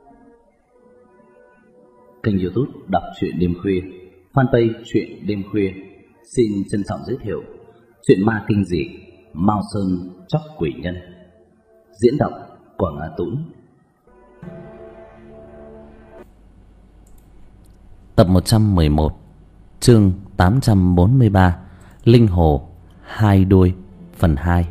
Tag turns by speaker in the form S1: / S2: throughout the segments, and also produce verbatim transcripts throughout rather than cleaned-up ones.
S1: Kênh YouTube Đọc truyện đêm khuya, fanpage truyện đêm khuya xin trân trọng giới thiệu truyện ma kinh dị Mao Sơn Chóc Quỷ Nhân. Diễn đọc Quảng Á Tũng. Tập một trăm mười một, chương tám trăm bốn mươi ba, Linh Hồ Hai Đuôi, phần hai.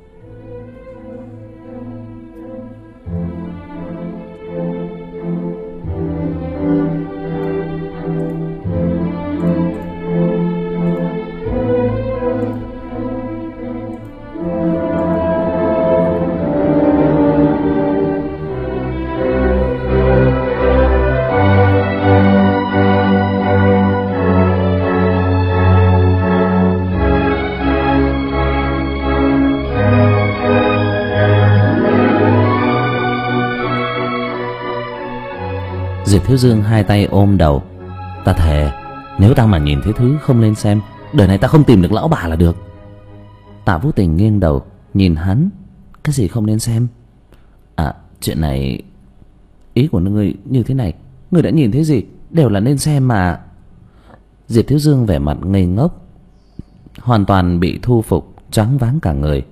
S1: Diệp Thiếu Dương hai tay ôm đầu. Ta thề, nếu ta mà nhìn thấy thứ không lên xem, đời này ta không tìm được lão bà là được. Tạ Vũ Tình nghiêng đầu nhìn hắn. Cái gì không nên xem? À, chuyện này, ý của ngươi như thế này, ngươi đã nhìn thấy gì đều là nên xem mà. Diệp Thiếu Dương vẻ mặt ngây ngốc, hoàn toàn bị thu phục, choáng váng cả người.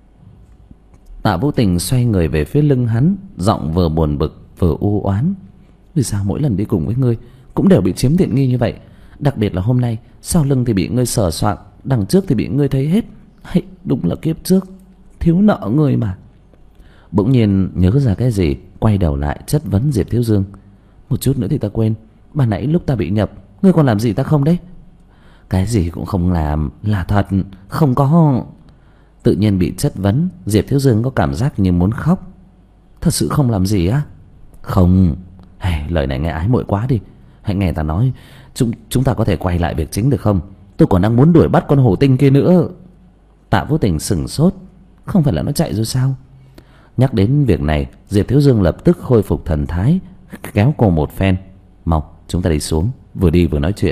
S1: Tạ Vũ Tình xoay người về phía lưng hắn, giọng vừa buồn bực vừa u oán. Vì sao mỗi lần đi cùng với ngươi cũng đều bị chiếm tiện nghi như vậy? Đặc biệt là hôm nay, sau lưng thì bị ngươi sờ soạng, đằng trước thì bị ngươi thấy hết. Hay, đúng là kiếp trước thiếu nợ ngươi mà. Bỗng nhiên nhớ ra cái gì, quay đầu lại chất vấn Diệp Thiếu Dương. Một chút nữa thì ta quên, ban nãy lúc ta bị nhập, ngươi còn làm gì ta không đấy? Cái gì cũng không làm, là thật, không có. Tự nhiên bị chất vấn, Diệp Thiếu Dương có cảm giác như muốn khóc. Thật sự không làm gì á? Không. Hey, lời này nghe ái muội quá đi. Hãy nghe ta nói, chúng chúng ta có thể quay lại việc chính được không? Tôi còn đang muốn đuổi bắt con hổ tinh kia nữa. Tạ Vũ Tình sửng sốt. Không phải là nó chạy rồi sao? Nhắc đến việc này, Diệp Thiếu Dương lập tức khôi phục thần thái, kéo cô một phen. Mau, chúng ta đi xuống. Vừa đi vừa nói chuyện.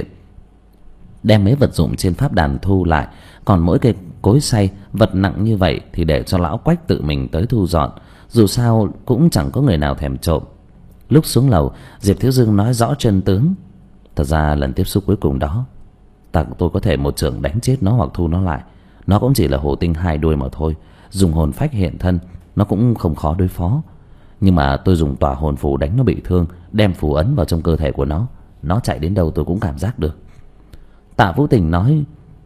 S1: Đem mấy vật dụng trên pháp đàn thu lại. Còn mỗi cây cối xay, vật nặng như vậy thì để cho lão Quách tự mình tới thu dọn. Dù sao cũng chẳng có người nào thèm trộm. Lúc xuống lầu, Diệp Thiếu Dương nói rõ chân tướng. Thật ra lần tiếp xúc cuối cùng đó, ta tôi có thể một chưởng đánh chết nó hoặc thu nó lại. Nó cũng chỉ là hổ tinh hai đuôi mà thôi. Dùng hồn phách hiện thân, nó cũng không khó đối phó. Nhưng mà tôi dùng tỏa hồn phù đánh nó bị thương, đem phù ấn vào trong cơ thể của nó. Nó chạy đến đâu tôi cũng cảm giác được. Tạ Vũ Tình nói.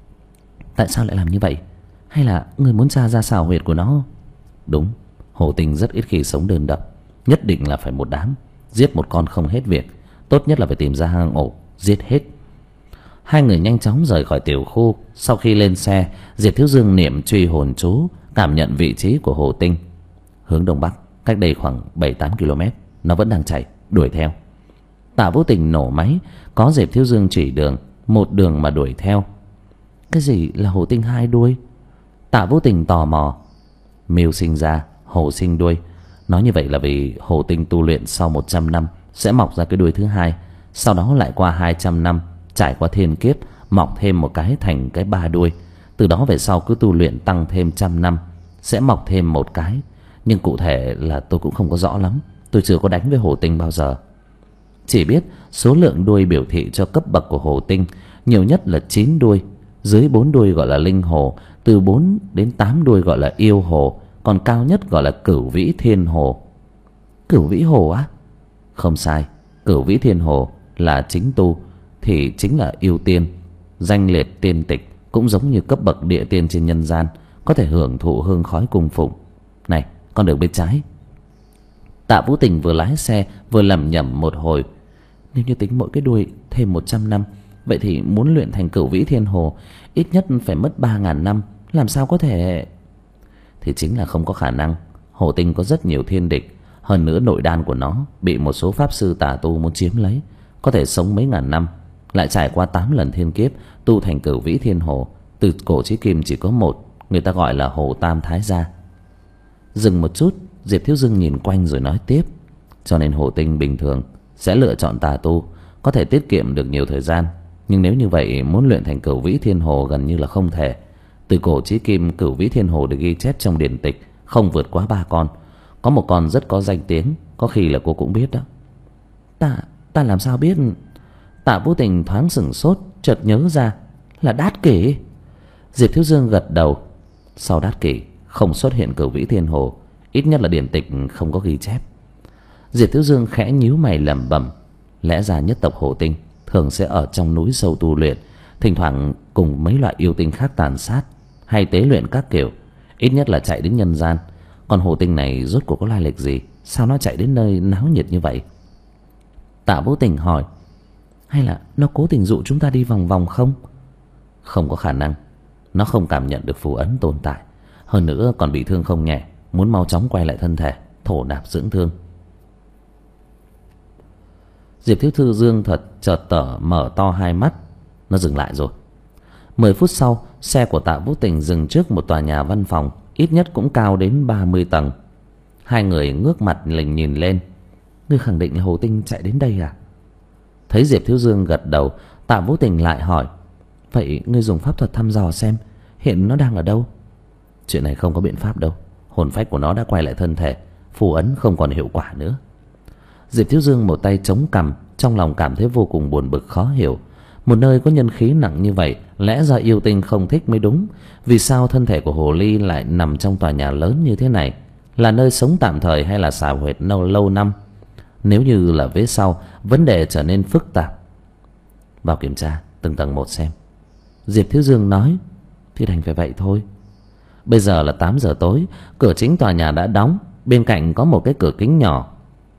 S1: Tại sao lại làm như vậy? Hay là người muốn tra ra xào huyệt của nó? Đúng, hổ tinh rất ít khi sống đơn độc. Nhất định là phải một đám. Giết một con không hết việc. Tốt nhất là phải tìm ra hang ổ, giết hết. Hai người nhanh chóng rời khỏi tiểu khu. Sau khi lên xe, Diệp Thiếu Dương niệm truy hồn chú, cảm nhận vị trí của hổ tinh. Hướng đông bắc, cách đây khoảng bảy tám ki lô mét. Nó vẫn đang chạy, đuổi theo. Tạ Vũ Tình nổ máy. Có Diệp Thiếu Dương chỉ đường, một đường mà đuổi theo. Cái gì là hổ tinh hai đuôi? Tạ Vũ Tình tò mò. Mưu sinh ra, hổ sinh đuôi. Nói như vậy là vì hổ tinh tu luyện sau một trăm năm sẽ mọc ra cái đuôi thứ hai. Sau đó lại qua hai trăm năm, trải qua thiên kiếp, mọc thêm một cái thành cái ba đuôi. Từ đó về sau cứ tu luyện tăng thêm trăm năm, sẽ mọc thêm một cái. Nhưng cụ thể là tôi cũng không có rõ lắm. Tôi chưa có đánh với hổ tinh bao giờ. Chỉ biết số lượng đuôi biểu thị cho cấp bậc của hổ tinh. Nhiều nhất là chín đuôi. Dưới bốn đuôi gọi là linh hồ. Từ bốn đến tám đuôi gọi là yêu hồ. Còn cao nhất gọi là Cửu Vĩ Thiên Hồ. Cửu Vĩ Hồ á? Không sai, Cửu Vĩ Thiên Hồ là chính tu thì chính là yêu tiên, danh liệt tiên tịch, cũng giống như cấp bậc địa tiên trên nhân gian, có thể hưởng thụ hương khói cung phụng. Này, con đường bên trái. Tạ Vũ Tình vừa lái xe vừa lẩm nhẩm một hồi. Nếu như tính mỗi cái đuôi thêm một trăm năm, vậy thì muốn luyện thành Cửu Vĩ Thiên Hồ ít nhất phải mất ba ngàn năm. Làm sao có thể? Thì chính là không có khả năng. Hổ tinh có rất nhiều thiên địch. Hơn nữa nội đan của nó bị một số pháp sư tà tu muốn chiếm lấy, có thể sống mấy ngàn năm. Lại trải qua tám lần thiên kiếp, tu thành Cửu Vĩ Thiên Hồ. Từ cổ chí kim chỉ có một, người ta gọi là Hồ Tam Thái Gia. Dừng một chút, Diệp Thiếu Dương nhìn quanh rồi nói tiếp. Cho nên hổ tinh bình thường sẽ lựa chọn tà tu, có thể tiết kiệm được nhiều thời gian. Nhưng nếu như vậy, muốn luyện thành Cửu Vĩ Thiên Hồ gần như là không thể. Từ cổ chí kim, Cửu Vĩ Thiên Hồ được ghi chép trong điển tịch không vượt quá ba con. Có một con rất có danh tiếng, có khi là cô cũng biết đó. Ta ta làm sao biết? Tạ Vũ Tình thoáng sửng sốt, chợt nhớ ra là Đát Kỷ. Diệp Thiếu Dương gật đầu. Sau Đát Kỷ không xuất hiện Cửu Vĩ Thiên Hồ, ít nhất là điển tịch không có ghi chép. Diệp Thiếu Dương khẽ nhíu mày lẩm bẩm, lẽ ra nhất tộc Hồ Tinh thường sẽ ở trong núi sâu tu luyện, thỉnh thoảng cùng mấy loại yêu tinh khác tàn sát hay tế luyện các kiểu, ít nhất là chạy đến nhân gian. Còn Hồ Tinh này rốt cuộc có lai lịch gì, sao nó chạy đến nơi náo nhiệt như vậy? Tạ Vũ Tình hỏi, hay là nó cố tình dụ chúng ta đi vòng vòng không? Không có khả năng, nó không cảm nhận được phù ấn tồn tại, hơn nữa còn bị thương không nhẹ, muốn mau chóng quay lại thân thể thổ nạp dưỡng thương. Diệp Thiếu Thư Dương thật chợt tở mở to hai mắt. Nó dừng lại rồi. Mười phút sau, xe của Tạ Vũ Tình dừng trước một tòa nhà văn phòng, ít nhất cũng cao đến ba mươi tầng. Hai người ngước mặt lình nhìn lên. Ngươi khẳng định là Hồ Tinh chạy đến đây à? Thấy Diệp Thiếu Dương gật đầu, Tạ Vũ Tình lại hỏi, vậy ngươi dùng pháp thuật thăm dò xem hiện nó đang ở đâu? Chuyện này không có biện pháp đâu, hồn phách của nó đã quay lại thân thể, phù ấn không còn hiệu quả nữa. Diệp Thiếu Dương một tay chống cằm, trong lòng cảm thấy vô cùng buồn bực khó hiểu. Một nơi có nhân khí nặng như vậy, lẽ ra yêu tinh không thích mới đúng. Vì sao thân thể của hồ ly lại nằm trong tòa nhà lớn như thế này? Là nơi sống tạm thời hay là xào huyệt lâu lâu năm? Nếu như là vế sau, vấn đề trở nên phức tạp. Vào kiểm tra từng tầng một xem. Diệp Thiếu Dương nói, thì đành phải vậy thôi. Bây giờ là tám giờ tối, cửa chính tòa nhà đã đóng, bên cạnh có một cái cửa kính nhỏ.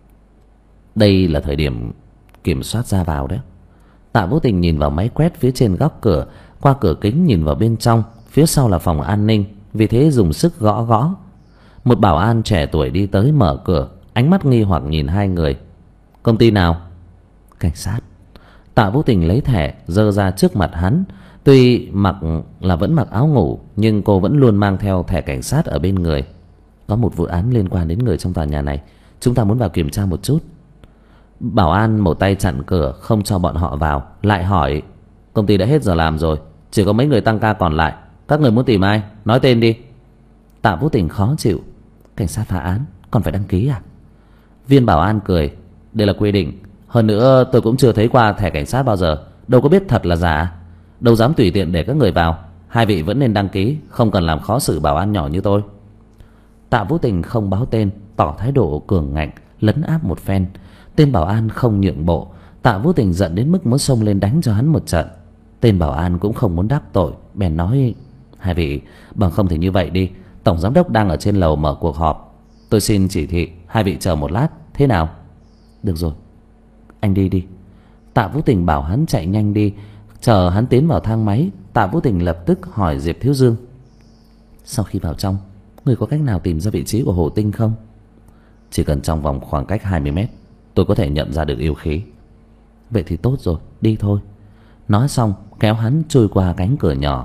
S1: Đây là thời điểm kiểm soát ra vào đấy. Tạ Vũ Tình nhìn vào máy quét phía trên góc cửa, qua cửa kính nhìn vào bên trong, phía sau là phòng an ninh, vì thế dùng sức gõ gõ. Một bảo an trẻ tuổi đi tới mở cửa, ánh mắt nghi hoặc nhìn hai người. Công ty nào? Cảnh sát. Tạ Vũ Tình lấy thẻ giơ ra trước mặt hắn. Tuy mặc là vẫn mặc áo ngủ, nhưng cô vẫn luôn mang theo thẻ cảnh sát ở bên người. Có một vụ án liên quan đến người trong tòa nhà này, chúng ta muốn vào kiểm tra một chút. Bảo an một tay chặn cửa không cho bọn họ vào, lại hỏi, công ty đã hết giờ làm rồi, chỉ có mấy người tăng ca còn lại, các người muốn tìm ai, nói tên đi. Tạ Vũ Tình khó chịu, cảnh sát phá án còn phải đăng ký à? Viên bảo an cười, đây là quy định, hơn nữa tôi cũng chưa thấy qua thẻ cảnh sát bao giờ, đâu có biết thật là giả, đâu dám tùy tiện để các người vào. Hai vị vẫn nên đăng ký, không cần làm khó xử bảo an nhỏ như tôi. Tạ Vũ Tình không báo tên, tỏ thái độ cường ngạnh, lấn áp một phen. Tên bảo an không nhượng bộ, Tạ Vũ Tình giận đến mức muốn xông lên đánh cho hắn một trận. Tên bảo an cũng không muốn đắc tội, bèn nói, hai vị, bằng không thì như vậy đi, tổng giám đốc đang ở trên lầu mở cuộc họp, tôi xin chỉ thị hai vị chờ một lát, thế nào? Được rồi, anh đi đi. Tạ Vũ Tình bảo hắn chạy nhanh đi. Chờ hắn tiến vào thang máy, Tạ Vũ Tình lập tức hỏi Diệp Thiếu Dương, sau khi vào trong, người có cách nào tìm ra vị trí của Hồ Tinh không? Chỉ cần trong vòng khoảng cách hai mươi mét, tôi có thể nhận ra được yêu khí. Vậy thì tốt rồi, đi thôi. Nói xong kéo hắn trôi qua cánh cửa nhỏ.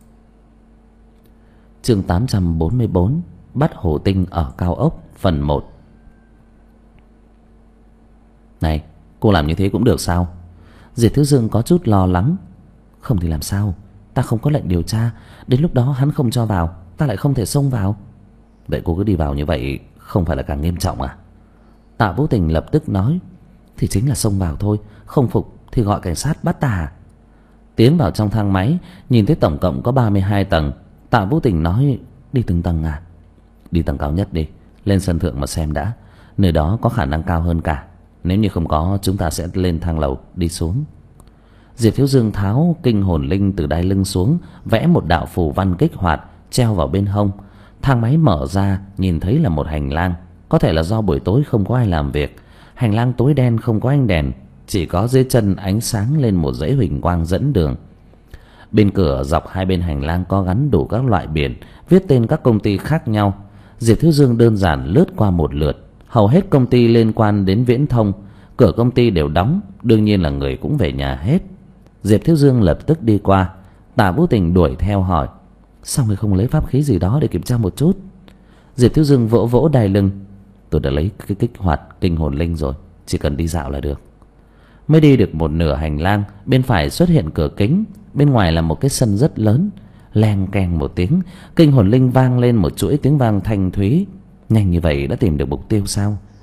S1: Chương tám trăm bốn mươi bốn, bắt Hồ Tinh ở cao ốc, phần một. Này, cô làm như thế cũng được sao? Diệp Thiếu Dương có chút lo lắng. Không thì làm sao, ta không có lệnh điều tra, đến lúc đó hắn không cho vào, ta lại không thể xông vào. Vậy cô cứ đi vào như vậy không phải là càng nghiêm trọng à? Tạ Vũ Tình lập tức nói, thì chính là xông vào thôi, không phục thì gọi cảnh sát bắt ta. Tiến vào trong thang máy, nhìn thấy tổng cộng có ba mươi hai tầng. Tạ Vũ Tình nói, đi từng tầng à? Đi tầng cao nhất đi, lên sân thượng mà xem đã, nơi đó có khả năng cao hơn cả. Nếu như không có, chúng ta sẽ lên thang lầu đi xuống. Diệp Thiếu Dương tháo kinh hồn linh từ đai lưng xuống, vẽ một đạo phù văn kích hoạt treo vào bên hông. Thang máy mở ra, nhìn thấy là một hành lang. Có thể là do buổi tối không có ai làm việc, hành lang tối đen không có ánh đèn, chỉ có dưới chân ánh sáng lên một dãy huỳnh quang dẫn đường. Bên cửa dọc hai bên hành lang có gắn đủ các loại biển, viết tên các công ty khác nhau. Diệp Thiếu Dương đơn giản lướt qua một lượt, hầu hết công ty liên quan đến viễn thông. Cửa công ty đều đóng, đương nhiên là người cũng về nhà hết. Diệp Thiếu Dương lập tức đi qua. Tạ Vũ Tình đuổi theo hỏi, sao người không lấy pháp khí gì đó để kiểm tra một chút? Diệp Thiếu Dương vỗ vỗ đai lưng, tôi đã lấy cái kích hoạt kinh hồn linh rồi, chỉ cần đi dạo là được. Mới đi được một nửa hành lang, bên phải xuất hiện cửa kính, bên ngoài là một cái sân rất lớn. Leng keng một tiếng, kinh hồn linh vang lên một chuỗi tiếng vang thanh thúy. Nhanh như vậy đã tìm được mục tiêu sao?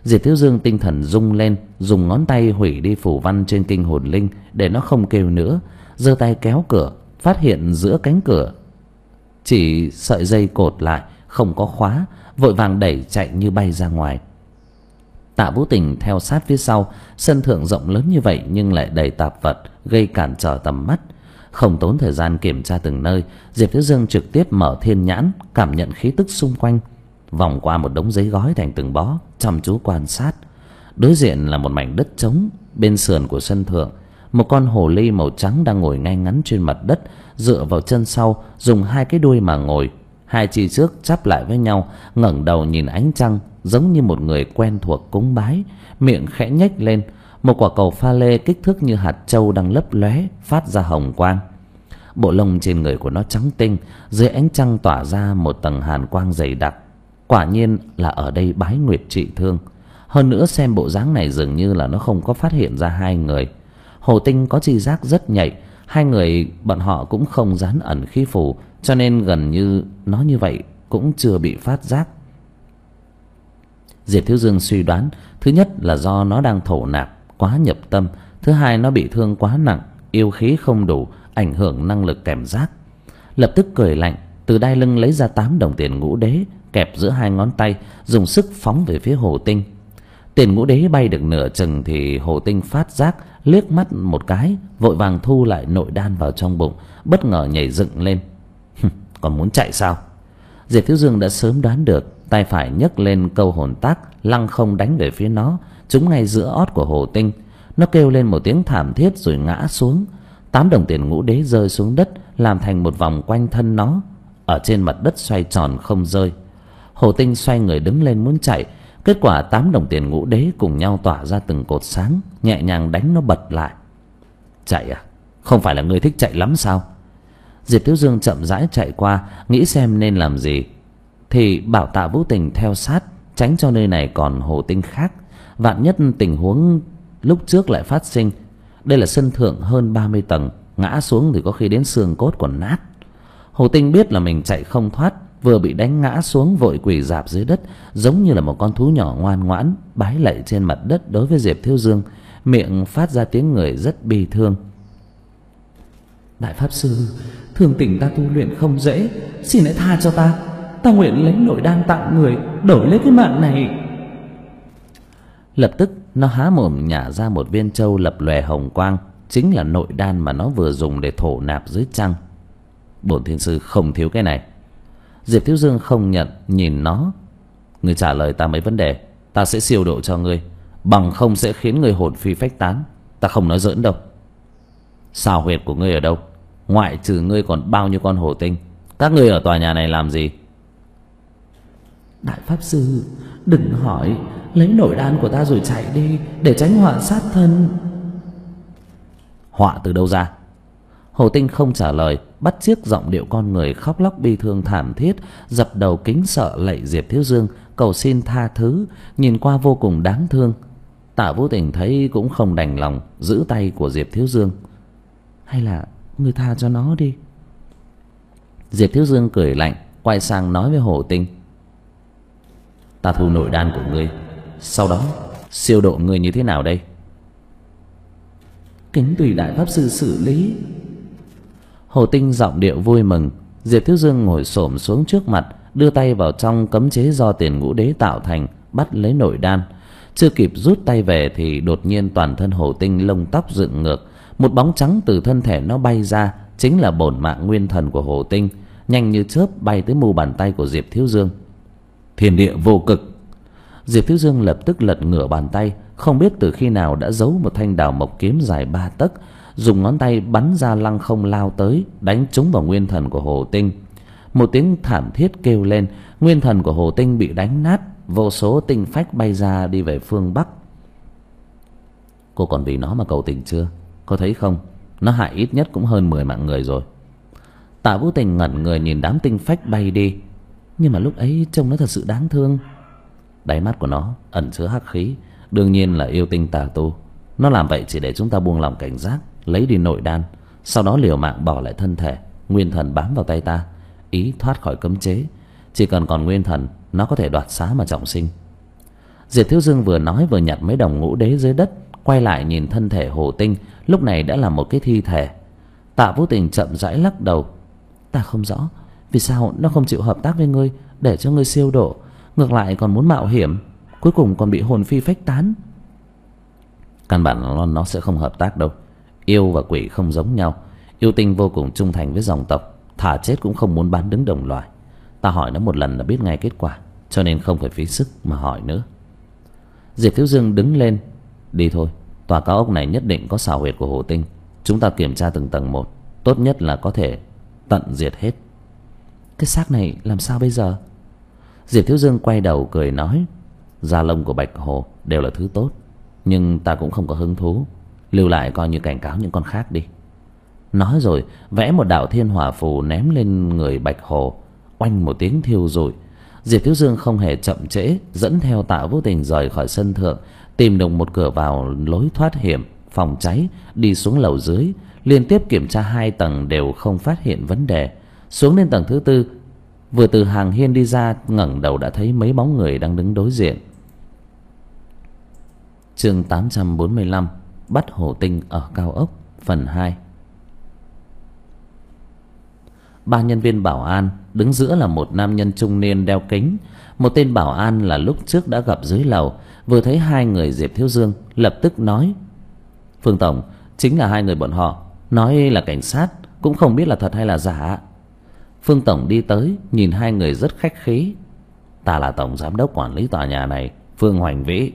S1: Diệp Thiếu Dương tinh thần rung lên, dùng ngón tay hủy đi phù văn trên kinh hồn linh để nó không kêu nữa, giơ tay kéo cửa, phát hiện giữa cánh cửa chỉ sợi dây cột lại, không có khóa, vội vàng đẩy chạy như bay ra ngoài. Tạ Vũ Tình theo sát phía sau. Sân thượng rộng lớn như vậy nhưng lại đầy tạp vật, gây cản trở tầm mắt. Không tốn thời gian kiểm tra từng nơi, Diệp Thiếu Dương trực tiếp mở thiên nhãn, cảm nhận khí tức xung quanh, vòng qua một đống giấy gói thành từng bó, chăm chú quan sát. Đối diện là một mảnh đất trống. Bên sườn của sân thượng, một con hồ ly màu trắng đang ngồi ngay ngắn trên mặt đất, dựa vào chân sau, dùng hai cái đuôi mà ngồi. Hai chi trước chắp lại với nhau, ngẩng đầu nhìn ánh trăng, giống như một người quen thuộc cúng bái. Miệng khẽ nhếch lên, một quả cầu pha lê kích thước như hạt trâu đang lấp lóe, phát ra hồng quang. Bộ lông trên người của nó trắng tinh, dưới ánh trăng tỏa ra một tầng hàn quang dày đặc. Quả nhiên là ở đây bái nguyệt trị thương. Hơn nữa xem bộ dáng này dường như là nó không có phát hiện ra hai người. Hồ Tinh có tri giác rất nhạy, hai người bọn họ cũng không dán ẩn khí phù, cho nên gần như nó như vậy cũng chưa bị phát giác. Diệp Thiếu Dương suy đoán, thứ nhất là do nó đang thổ nạp quá nhập tâm, thứ hai nó bị thương quá nặng, yêu khí không đủ, ảnh hưởng năng lực cảm giác. Lập tức cười lạnh, từ đai lưng lấy ra tám đồng tiền ngũ đế, kẹp giữa hai ngón tay, dùng sức phóng về phía Hồ Tinh. Tiền ngũ đế bay được nửa chừng thì Hồ Tinh phát giác, liếc mắt một cái, vội vàng thu lại nội đan vào trong bụng, bất ngờ nhảy dựng lên. Còn muốn chạy sao? Diệp Thiếu Dương đã sớm đoán được, tay phải nhấc lên câu hồn tác, lăng không đánh về phía nó, trúng ngay giữa ót của Hồ Tinh. Nó kêu lên một tiếng thảm thiết rồi ngã xuống. Tám đồng tiền ngũ đế rơi xuống đất, làm thành một vòng quanh thân nó, ở trên mặt đất xoay tròn không rơi. Hồ Tinh xoay người đứng lên muốn chạy, kết quả tám đồng tiền ngũ đế cùng nhau tỏa ra từng cột sáng, nhẹ nhàng đánh nó bật lại. Chạy à? Không phải là ngươi thích chạy lắm sao? Diệp Thiếu Dương chậm rãi chạy qua, nghĩ xem nên làm gì, thì bảo Tạ Vũ Tình theo sát, tránh cho nơi này còn Hồ Tinh khác. Vạn nhất tình huống lúc trước lại phát sinh. Đây là sân thượng hơn ba mươi tầng, ngã xuống thì có khi đến xương cốt còn nát. Hồ Tinh biết là mình chạy không thoát, vừa bị đánh ngã xuống vội quỳ rạp dưới đất, giống như là một con thú nhỏ ngoan ngoãn bái lạy trên mặt đất đối với Diệp Thiếu Dương, miệng phát ra tiếng người rất bi thương. Đại pháp sư, thường tình ta tu luyện không dễ, xin hãy tha cho ta. Ta nguyện lấy nội đan tặng người, đổi lấy cái mạng này. Lập tức nó há mồm nhả ra một viên châu lập lòe hồng quang, chính là nội đan mà nó vừa dùng để thổ nạp dưới trăng. Bổn thiên sư không thiếu cái này. Diệp Thiếu Dương không nhận, nhìn nó. Ngươi trả lời ta mấy vấn đề, ta sẽ siêu độ cho ngươi, bằng không sẽ khiến ngươi hồn phi phách tán. Ta không nói giỡn đâu. Sao huyệt của ngươi ở đâu? Ngoại trừ ngươi còn bao nhiêu con Hồ Tinh? Các ngươi ở tòa nhà này làm gì? Đại pháp sư, đừng hỏi, lấy nội đan của ta rồi chạy đi, để tránh họa sát thân. Họa từ đâu ra? Hồ Tinh không trả lời, bắt chước giọng điệu con người khóc lóc bi thương thảm thiết, dập đầu kính sợ lạy Diệp Thiếu Dương, cầu xin tha thứ, nhìn qua vô cùng đáng thương. Tạ Vũ Tình thấy cũng không đành lòng, giữ tay của Diệp Thiếu Dương. Hay là ngươi tha cho nó đi. Diệp Thiếu Dương cười lạnh, quay sang nói với Hồ Tinh. Ta thu nội đan của ngươi, sau đó siêu độ ngươi như thế nào đây? Kính tùy đại pháp sư xử lý. Hồ Tinh giọng điệu vui mừng. Diệp Thiếu Dương ngồi xổm xuống trước mặt, đưa tay vào trong cấm chế do tiền ngũ đế tạo thành, bắt lấy nội đan. Chưa kịp rút tay về thì đột nhiên toàn thân Hồ Tinh lông tóc dựng ngược, một bóng trắng từ thân thể nó bay ra, chính là bổn mạng nguyên thần của Hồ Tinh, nhanh như chớp bay tới mu bàn tay của Diệp Thiếu Dương. Thiên địa vô cực. Diệp Thiếu Dương lập tức lật ngửa bàn tay, không biết từ khi nào đã giấu một thanh đào mộc kiếm dài ba tấc, dùng ngón tay bắn ra lăng không lao tới, đánh trúng vào nguyên thần của Hồ Tinh. Một tiếng thảm thiết kêu lên, nguyên thần của Hồ Tinh bị đánh nát, vô số tinh phách bay ra đi về phương bắc. Cô còn vì nó mà cầu tình chưa? Cô thấy không, nó hại ít nhất cũng hơn mười mạng người rồi. Tạ Vũ Tình ngẩn người nhìn đám tinh phách bay đi, nhưng mà lúc ấy trông nó thật sự đáng thương. Đáy mắt của nó ẩn chứa hắc khí, đương nhiên là yêu tinh tà tu. Nó làm vậy chỉ để chúng ta buông lòng cảnh giác, lấy đi nội đan, sau đó liều mạng bỏ lại thân thể, nguyên thần bám vào tay ta, ý thoát khỏi cấm chế. Chỉ cần còn nguyên thần, nó có thể đoạt xá mà trọng sinh. Diệp Thiếu Dương vừa nói vừa nhặt mấy đồng ngũ đế dưới đất, quay lại nhìn thân thể Hồ Tinh lúc này đã là một cái thi thể. Tạ Vũ Tình chậm rãi lắc đầu. Ta không rõ vì sao nó không chịu hợp tác với ngươi để cho ngươi siêu độ, ngược lại còn muốn mạo hiểm, cuối cùng còn bị hồn phi phách tán. Căn bản nó, nó sẽ không hợp tác đâu. Yêu và quỷ không giống nhau. Yêu tinh vô cùng trung thành với dòng tộc, thà chết cũng không muốn bán đứng đồng loài. Ta hỏi nó một lần là biết ngay kết quả, cho nên không phải phí sức mà hỏi nữa. Diệp Thiếu Dương đứng lên. Đi thôi, tòa cao ốc này nhất định có xào huyệt của Hồ Tinh. Chúng ta kiểm tra từng tầng một, tốt nhất là có thể tận diệt hết. Cái xác này làm sao bây giờ? Diệp Thiếu Dương quay đầu cười nói. Da lông của bạch hồ đều là thứ tốt, nhưng ta cũng không có hứng thú, lưu lại coi như cảnh cáo những con khác đi. Nói rồi vẽ một đạo thiên hỏa phù ném lên người bạch hồ. Oanh một tiếng thiêu rụi. Diệp Thiếu Dương không hề chậm trễ, dẫn theo Tạ Vũ Tình rời khỏi sân thượng, tìm được một cửa vào lối thoát hiểm phòng cháy, đi xuống lầu dưới, liên tiếp kiểm tra hai tầng đều không phát hiện vấn đề. Xuống đến tầng thứ tư, vừa từ hàng hiên đi ra, ngẩng đầu đã thấy mấy bóng người đang đứng đối diện. Chương tám trăm bốn mươi lăm, bắt Hồ Tinh ở cao ốc, phần hai. Ba nhân viên bảo an, đứng giữa là một nam nhân trung niên đeo kính. Một tên bảo an là lúc trước đã gặp dưới lầu, vừa thấy hai người Diệp Thiếu Dương lập tức nói. Phương tổng, chính là hai người bọn họ, nói là cảnh sát, cũng không biết là thật hay là giả. Phương tổng đi tới, nhìn hai người rất khách khí. Ta là tổng giám đốc quản lý tòa nhà này, Phương Hoành Vĩ.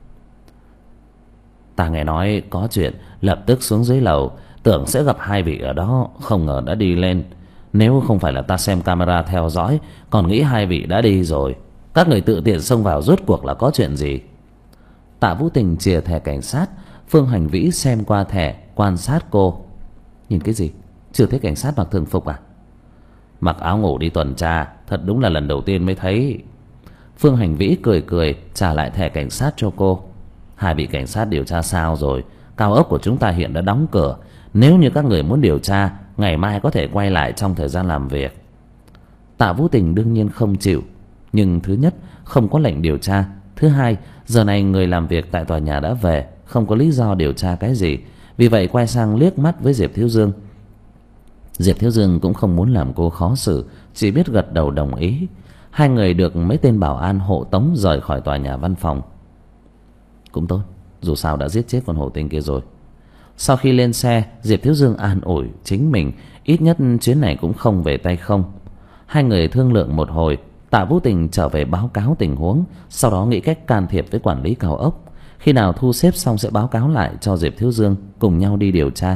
S1: Ta nghe nói có chuyện, lập tức xuống dưới lầu, tưởng sẽ gặp hai vị ở đó, không ngờ đã đi lên. Nếu không phải là ta xem camera theo dõi, còn nghĩ hai vị đã đi rồi. Các người tự tiện xông vào rốt cuộc là có chuyện gì? Tạ Vũ Tình chìa thẻ cảnh sát. Phương Hành Vĩ xem qua thẻ, quan sát cô. Nhìn cái gì? Chưa thấy cảnh sát mặc thường phục à? Mặc áo ngủ đi tuần tra, thật đúng là lần đầu tiên mới thấy. Phương Hành Vĩ cười cười trả lại thẻ cảnh sát cho cô. Hai vị cảnh sát điều tra sao rồi? Cao ốc của chúng ta hiện đã đóng cửa. Nếu như các người muốn điều tra, ngày mai có thể quay lại trong thời gian làm việc. Tạ Vũ Tình đương nhiên không chịu. Nhưng thứ nhất, không có lệnh điều tra. Thứ hai, giờ này người làm việc tại tòa nhà đã về, không có lý do điều tra cái gì. Vì vậy quay sang liếc mắt với Diệp Thiếu Dương. Diệp Thiếu Dương cũng không muốn làm cô khó xử, chỉ biết gật đầu đồng ý. Hai người được mấy tên bảo an hộ tống rời khỏi tòa nhà văn phòng. Cũng tốt, dù sao đã giết chết con Hồ Tinh kia rồi. Sau khi lên xe, Diệp Thiếu Dương an ủi chính mình, ít nhất chuyến này cũng không về tay không. Hai người thương lượng một hồi, Tạ Vũ Tình trở về báo cáo tình huống, sau đó nghĩ cách can thiệp với quản lý cao ốc. Khi nào thu xếp xong sẽ báo cáo lại cho Diệp Thiếu Dương cùng nhau đi điều tra.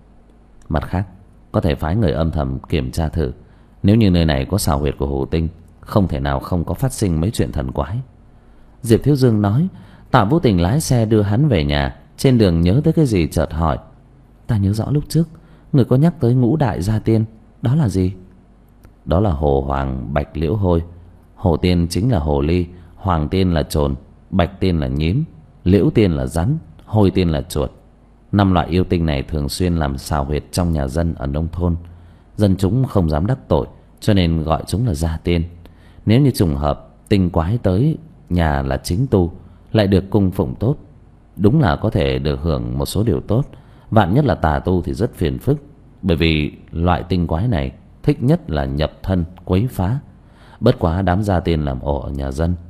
S1: Mặt khác, có thể phái người âm thầm kiểm tra thử. Nếu như nơi này có xào huyệt của Hồ Tinh, không thể nào không có phát sinh mấy chuyện thần quái. Diệp Thiếu Dương nói. Tạ Vũ Tình lái xe đưa hắn về nhà. Trên đường nhớ tới cái gì chợt hỏi. Ta nhớ rõ lúc trước người có nhắc tới ngũ đại gia tiên, đó là gì? Đó là hồ hoàng, bạch, liễu, hôi. Hồ tiên chính là hồ ly, hoàng tiên là trồn, bạch tiên là nhím, liễu tiên là rắn, hôi tiên là chuột. Năm loại yêu tinh này thường xuyên làm xào huyệt trong nhà dân ở nông thôn. Dân chúng không dám đắc tội, cho nên gọi chúng là gia tiên. Nếu như trùng hợp tinh quái tới nhà là chính tu, lại được cung phụng tốt, đúng là có thể được hưởng một số điều tốt. Vạn nhất là tà tu thì rất phiền phức, bởi vì loại tinh quái này thích nhất là nhập thân quấy phá. Bất quá đám gia tiên làm ổ ở nhà dân.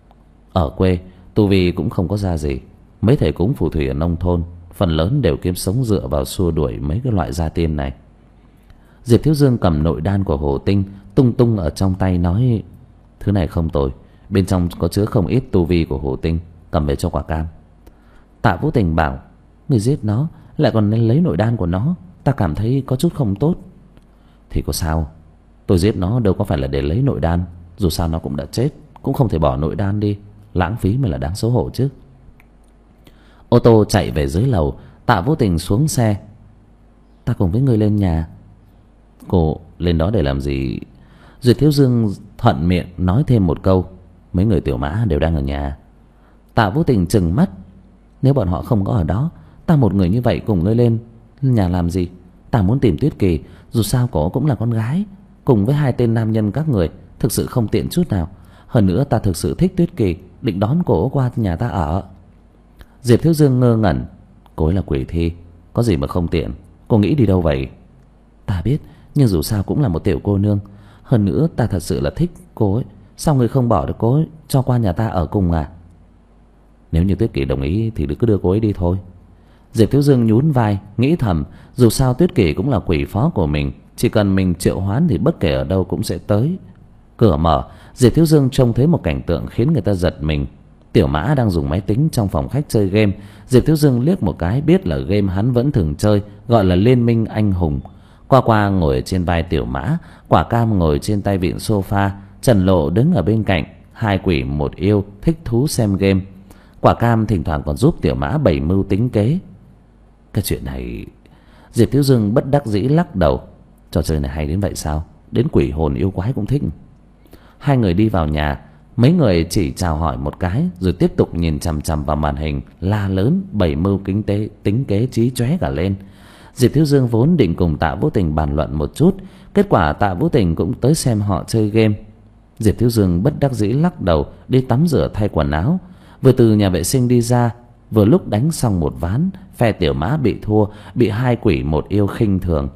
S1: Ở quê tu vi cũng không có ra gì. Mấy thầy cúng phù thủy ở nông thôn phần lớn đều kiếm sống dựa vào xua đuổi mấy cái loại gia tiên này. Diệp Thiếu Dương cầm nội đan của Hồ Tinh tung tung ở trong tay, nói: Thứ này không tồi, bên trong có chứa không ít tu vi của Hồ Tinh, cầm về cho quả cam. Tạ Vũ Tình bảo: Người giết nó lại còn nên lấy nội đan của nó, ta cảm thấy có chút không tốt. Thì có sao, tôi giết nó đâu có phải là để lấy nội đan. Dù sao nó cũng đã chết, cũng không thể bỏ nội đan đi, lãng phí mới là đáng xấu hổ chứ. Ô tô chạy về dưới lầu. Tạ Vũ Tình xuống xe. Ta cùng với ngươi lên nhà. Cô lên đó để làm gì? Duyệt Thiếu Dương thuận miệng nói thêm một câu: Mấy người tiểu mã đều đang ở nhà. Tạ Vũ Tình trừng mắt. Nếu bọn họ không có ở đó, ta một người như vậy cùng ngươi lên nhà làm gì? Ta muốn tìm Tuyết Kỳ, dù sao cổ cũng là con gái. Cùng với hai tên nam nhân các người thực sự không tiện chút nào. Hơn nữa ta thực sự thích Tuyết Kỳ, định đón cổ qua nhà ta ở. Diệp Thiếu Dương ngơ ngẩn. Cô ấy là quỷ thi, có gì mà không tiện. Cô nghĩ đi đâu vậy? Ta biết, nhưng dù sao cũng là một tiểu cô nương. Hơn nữa ta thật sự là thích cô ấy. Sao người không bỏ được cô ấy cho qua nhà ta ở cùng à? Nếu như Tuyết Kỷ đồng ý thì cứ đưa cô ấy đi thôi. Diệp Thiếu Dương nhún vai, nghĩ thầm, dù sao Tuyết Kỷ cũng là quỷ phó của mình, chỉ cần mình triệu hoán thì bất kể ở đâu cũng sẽ tới. Cửa mở, Diệp Thiếu Dương trông thấy một cảnh tượng khiến người ta giật mình. Tiểu Mã đang dùng máy tính trong phòng khách chơi game. Diệp Thiếu Dương liếc một cái biết là game hắn vẫn thường chơi, gọi là Liên Minh Anh Hùng. Qua Qua ngồi trên vai Tiểu Mã, Quả Cam ngồi trên tay vịn sofa, Trần Lộ đứng ở bên cạnh. Hai quỷ một yêu thích thú xem game. Quả Cam thỉnh thoảng còn giúp Tiểu Mã bày mưu tính kế. Cái chuyện này... Diệp Thiếu Dương bất đắc dĩ lắc đầu. Trò chơi này hay đến vậy sao? Đến quỷ hồn yêu quái cũng thích. Hai người đi vào nhà. Mấy người chỉ chào hỏi một cái, rồi tiếp tục nhìn chằm chằm vào màn hình, la lớn bày mưu kính tế, tính kế trí chóe cả lên. Diệp Thiếu Dương vốn định cùng Tạ Vũ Tình bàn luận một chút, kết quả Tạ Vũ Tình cũng tới xem họ chơi game. Diệp Thiếu Dương bất đắc dĩ lắc đầu, đi tắm rửa thay quần áo. Vừa từ nhà vệ sinh đi ra, vừa lúc đánh xong một ván, phe Tiểu Mã bị thua, bị hai quỷ một yêu khinh thường.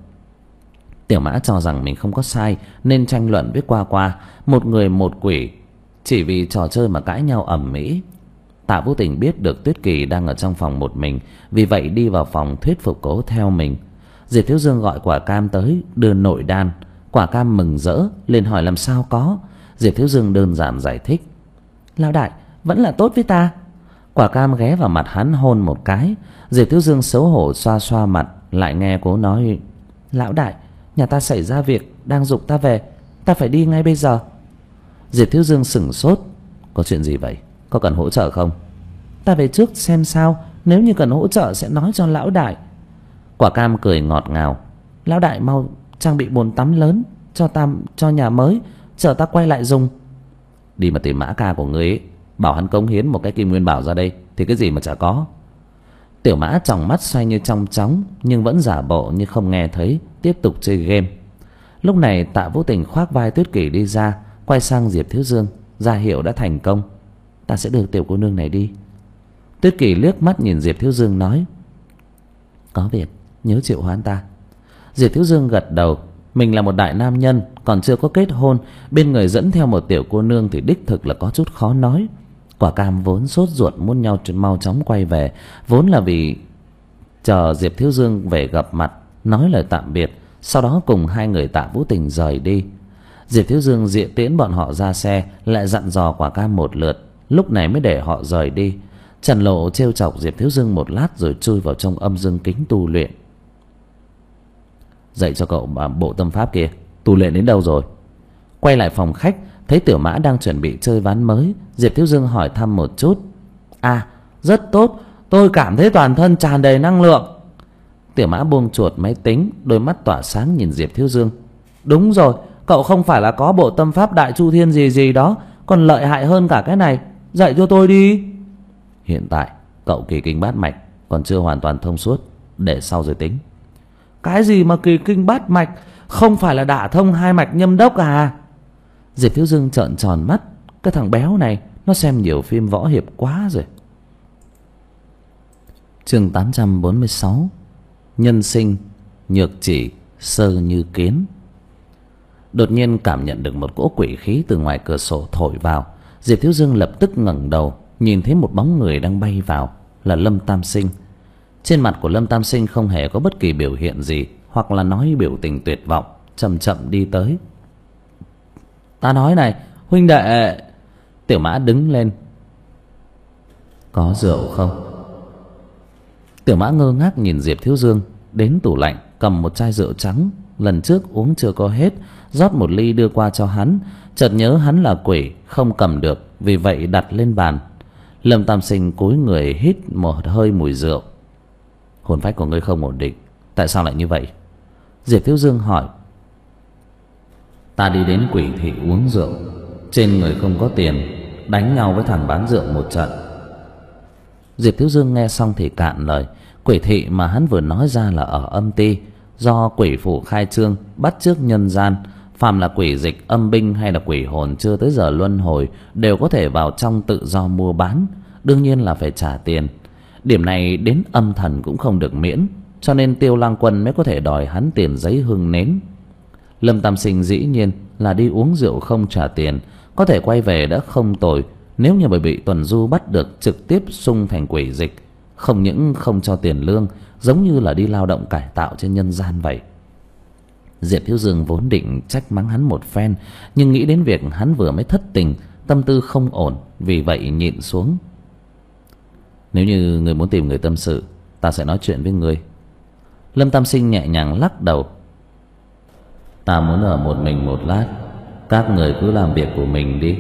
S1: Tiểu Mã cho rằng mình không có sai nên tranh luận với Qua Qua, một người một quỷ, chỉ vì trò chơi mà cãi nhau ầm ĩ. Tạ Vũ Tình biết được Tuyết Kỳ đang ở trong phòng một mình, vì vậy đi vào phòng thuyết phục cô theo mình. Diệp Thiếu Dương gọi Quả Cam tới đưa nội đan. Quả Cam mừng rỡ liền hỏi làm sao có. Diệp Thiếu Dương đơn giản giải thích. Lão đại vẫn là tốt với ta. Quả Cam ghé vào mặt hắn hôn một cái. Diệp Thiếu Dương xấu hổ xoa xoa mặt, lại nghe cô nói: Lão đại, nhà ta xảy ra việc, đang giục ta về, ta phải đi ngay bây giờ. Diệp Thiếu Dương sửng sốt. Có chuyện gì vậy? Có cần hỗ trợ không? Ta về trước xem sao, nếu như cần hỗ trợ sẽ nói cho lão đại. Quả Cam cười ngọt ngào. Lão đại mau trang bị bồn tắm lớn cho ta, cho nhà mới, chờ ta quay lại dùng. Đi mà tìm Mã ca của ngươi ấy, bảo hắn cống hiến một cái kim nguyên bảo ra đây, thì cái gì mà chả có. Tiểu Mã tròng mắt xoay như trong chóng, nhưng vẫn giả bộ như không nghe thấy, tiếp tục chơi game. Lúc này Tạ Vũ Tình khoác vai Tuyết Kỷ đi ra, quay sang Diệp Thiếu Dương, ra hiệu đã thành công. Ta sẽ đưa tiểu cô nương này đi. Tuyết Kỷ liếc mắt nhìn Diệp Thiếu Dương nói: Có việc nhớ triệu hoán ta. Diệp Thiếu Dương gật đầu. Mình là một đại nam nhân, còn chưa có kết hôn, bên người dẫn theo một tiểu cô nương thì đích thực là có chút khó nói. Quả Cam vốn sốt ruột muốn nhau mau chóng quay về, vốn là vì chờ Diệp Thiếu Dương về gặp mặt, nói lời tạm biệt, sau đó cùng hai người Tạ Vũ Tình rời đi. Diệp Thiếu Dương diện tiễn bọn họ ra xe, lại dặn dò Quả Cam một lượt, lúc này mới để họ rời đi. Trần Lộ trêu chọc Diệp Thiếu Dương một lát rồi chui vào trong âm dương kính tu luyện. Dạy cho cậu bộ tâm pháp kia, tu luyện đến đâu rồi? Quay lại phòng khách, thấy Tiểu Mã đang chuẩn bị chơi ván mới. Diệp Thiếu Dương hỏi thăm một chút. À, rất tốt, tôi cảm thấy toàn thân tràn đầy năng lượng. Tiểu Mã buông chuột máy tính, đôi mắt tỏa sáng nhìn Diệp Thiếu Dương. Đúng rồi, cậu không phải là có bộ tâm pháp Đại Chu Thiên gì gì đó, còn lợi hại hơn cả cái này, dạy cho tôi đi. Hiện tại cậu kỳ kinh bát mạch còn chưa hoàn toàn thông suốt, để sau rồi tính. Cái gì mà kỳ kinh bát mạch, không phải là đả thông hai mạch nhâm đốc à? Diệp Thiếu Dương trợn tròn mắt. Cái thằng béo này nó xem nhiều phim võ hiệp quá rồi. Chương tám trăm bốn mươi sáu. Nhân sinh nhược chỉ sơ như kiến. Đột nhiên cảm nhận được một cỗ quỷ khí từ ngoài cửa sổ thổi vào. Diệp Thiếu Dương lập tức ngẩng đầu, nhìn thấy một bóng người đang bay vào, là Lâm Tam Sinh. Trên mặt của Lâm Tam Sinh không hề có bất kỳ biểu hiện gì, hoặc là nói biểu tình tuyệt vọng, chậm chậm đi tới. Ta nói này, huynh đệ. Tiểu Mã đứng lên. Có rượu không? Tiểu Mã ngơ ngác nhìn Diệp Thiếu Dương, đến tủ lạnh cầm một chai rượu trắng, lần trước uống chưa có hết, rót một ly đưa qua cho hắn. Chợt nhớ hắn là quỷ, không cầm được, vì vậy đặt lên bàn. Lâm Tam Sinh cúi người hít một hơi mùi rượu. Hồn phách của ngươi không ổn định, tại sao lại như vậy? Diệp Thiếu Dương hỏi. Ta đi đến quỷ thị uống rượu, trên người không có tiền, đánh nhau với thằng bán rượu một trận. Diệp Thiếu Dương nghe xong thì cạn lời. Quỷ thị mà hắn vừa nói ra là ở âm ti, do quỷ phủ khai trương bắt chước nhân gian, phàm là quỷ dịch, âm binh hay là quỷ hồn chưa tới giờ luân hồi đều có thể vào trong tự do mua bán, đương nhiên là phải trả tiền. Điểm này đến âm thần cũng không được miễn, cho nên Tiêu Lang Quân mới có thể đòi hắn tiền giấy hương nến. Lâm Tam Sinh dĩ nhiên là đi uống rượu không trả tiền, có thể quay về đã không tồi. Nếu như bởi bị Tuần Du bắt được, trực tiếp xung thành quỷ dịch, không những không cho tiền lương, giống như là đi lao động cải tạo trên nhân gian vậy. Diệp Thiếu Dương vốn định trách mắng hắn một phen, nhưng nghĩ đến việc hắn vừa mới thất tình, tâm tư không ổn, vì vậy nhịn xuống. Nếu như người muốn tìm người tâm sự, ta sẽ nói chuyện với người. Lâm Tam Sinh nhẹ nhàng lắc đầu. Ta muốn ở một mình một lát, các người cứ làm việc của mình đi.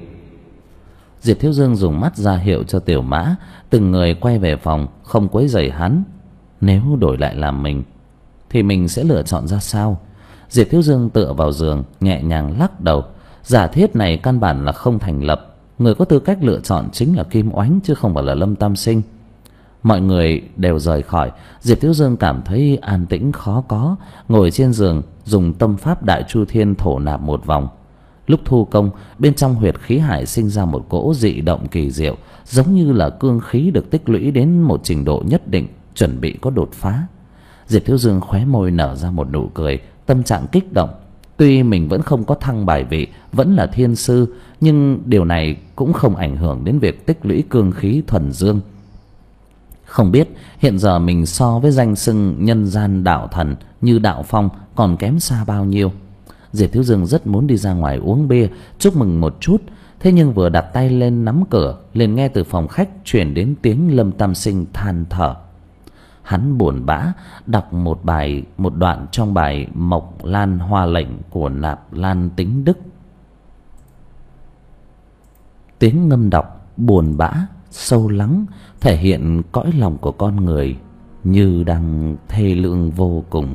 S1: Diệp Thiếu Dương dùng mắt ra hiệu cho Tiểu Mã, từng người quay về phòng, không quấy rầy hắn. Nếu đổi lại làm mình thì mình sẽ lựa chọn ra sao? Diệp Thiếu Dương tựa vào giường, nhẹ nhàng lắc đầu. Giả thiết này căn bản là không thành lập. Người có tư cách lựa chọn chính là Kim Oánh, chứ không phải là Lâm Tam Sinh. Mọi người đều rời khỏi. Diệp Thiếu Dương cảm thấy an tĩnh khó có, ngồi trên giường dùng tâm pháp Đại Chu Thiên thổ nạp một vòng. Lúc thu công, bên trong huyệt khí hải sinh ra một cỗ dị động kỳ diệu, giống như là cương khí được tích lũy đến một trình độ nhất định, chuẩn bị có đột phá. Diệp Thiếu Dương khóe môi nở ra một nụ cười, tâm trạng kích động. Tuy mình vẫn không có thăng bài vị, vẫn là thiên sư, nhưng điều này cũng không ảnh hưởng đến việc tích lũy cương khí thuần dương. Không biết hiện giờ mình so với danh xưng nhân gian đạo thần như Đạo Phong còn kém xa bao nhiêu. Diệp Thiếu Dương rất muốn đi ra ngoài uống bia chúc mừng một chút, thế nhưng vừa đặt tay lên nắm cửa, liền nghe từ phòng khách truyền đến tiếng Lâm Tam Sinh than thở. Hắn buồn bã đọc một bài một đoạn trong bài Mộc Lan Hoa Lệnh của Nạp Lan Tính Đức. Tiếng ngâm đọc buồn bã sâu lắng, thể hiện cõi lòng của con người như đang thê lương vô cùng.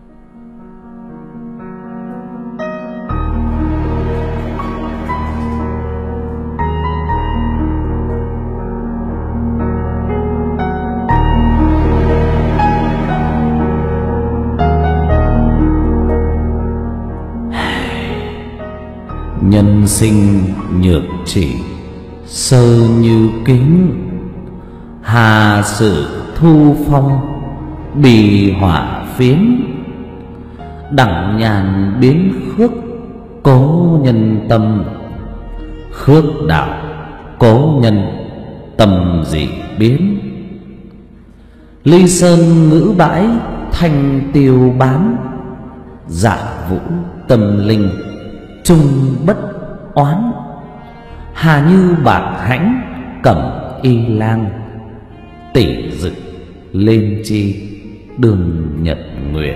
S1: Nhân sinh nhược chỉ, sơ như kiến. Hà sự thu phong, bì họa phiến. Đẳng nhàn biến khước, cố nhân tâm. Khước đạo, cố nhân, tâm dị biến. Ly sơn ngữ bãi, thanh tiêu bán. Dạ vũ tâm linh, chung bất oán. Hà như bạc hãnh, cẩm y lang. Tỷ dực lên chi, đường nhật nguyện.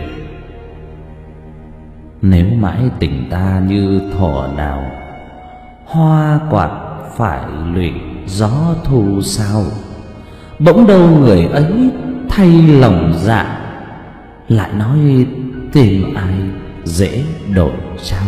S1: Nếu mãi tình ta như thỏ nào, hoa quạt phải lụy gió thu sao. Bỗng đâu người ấy thay lòng dạ, lại nói tìm ai dễ đổi trao.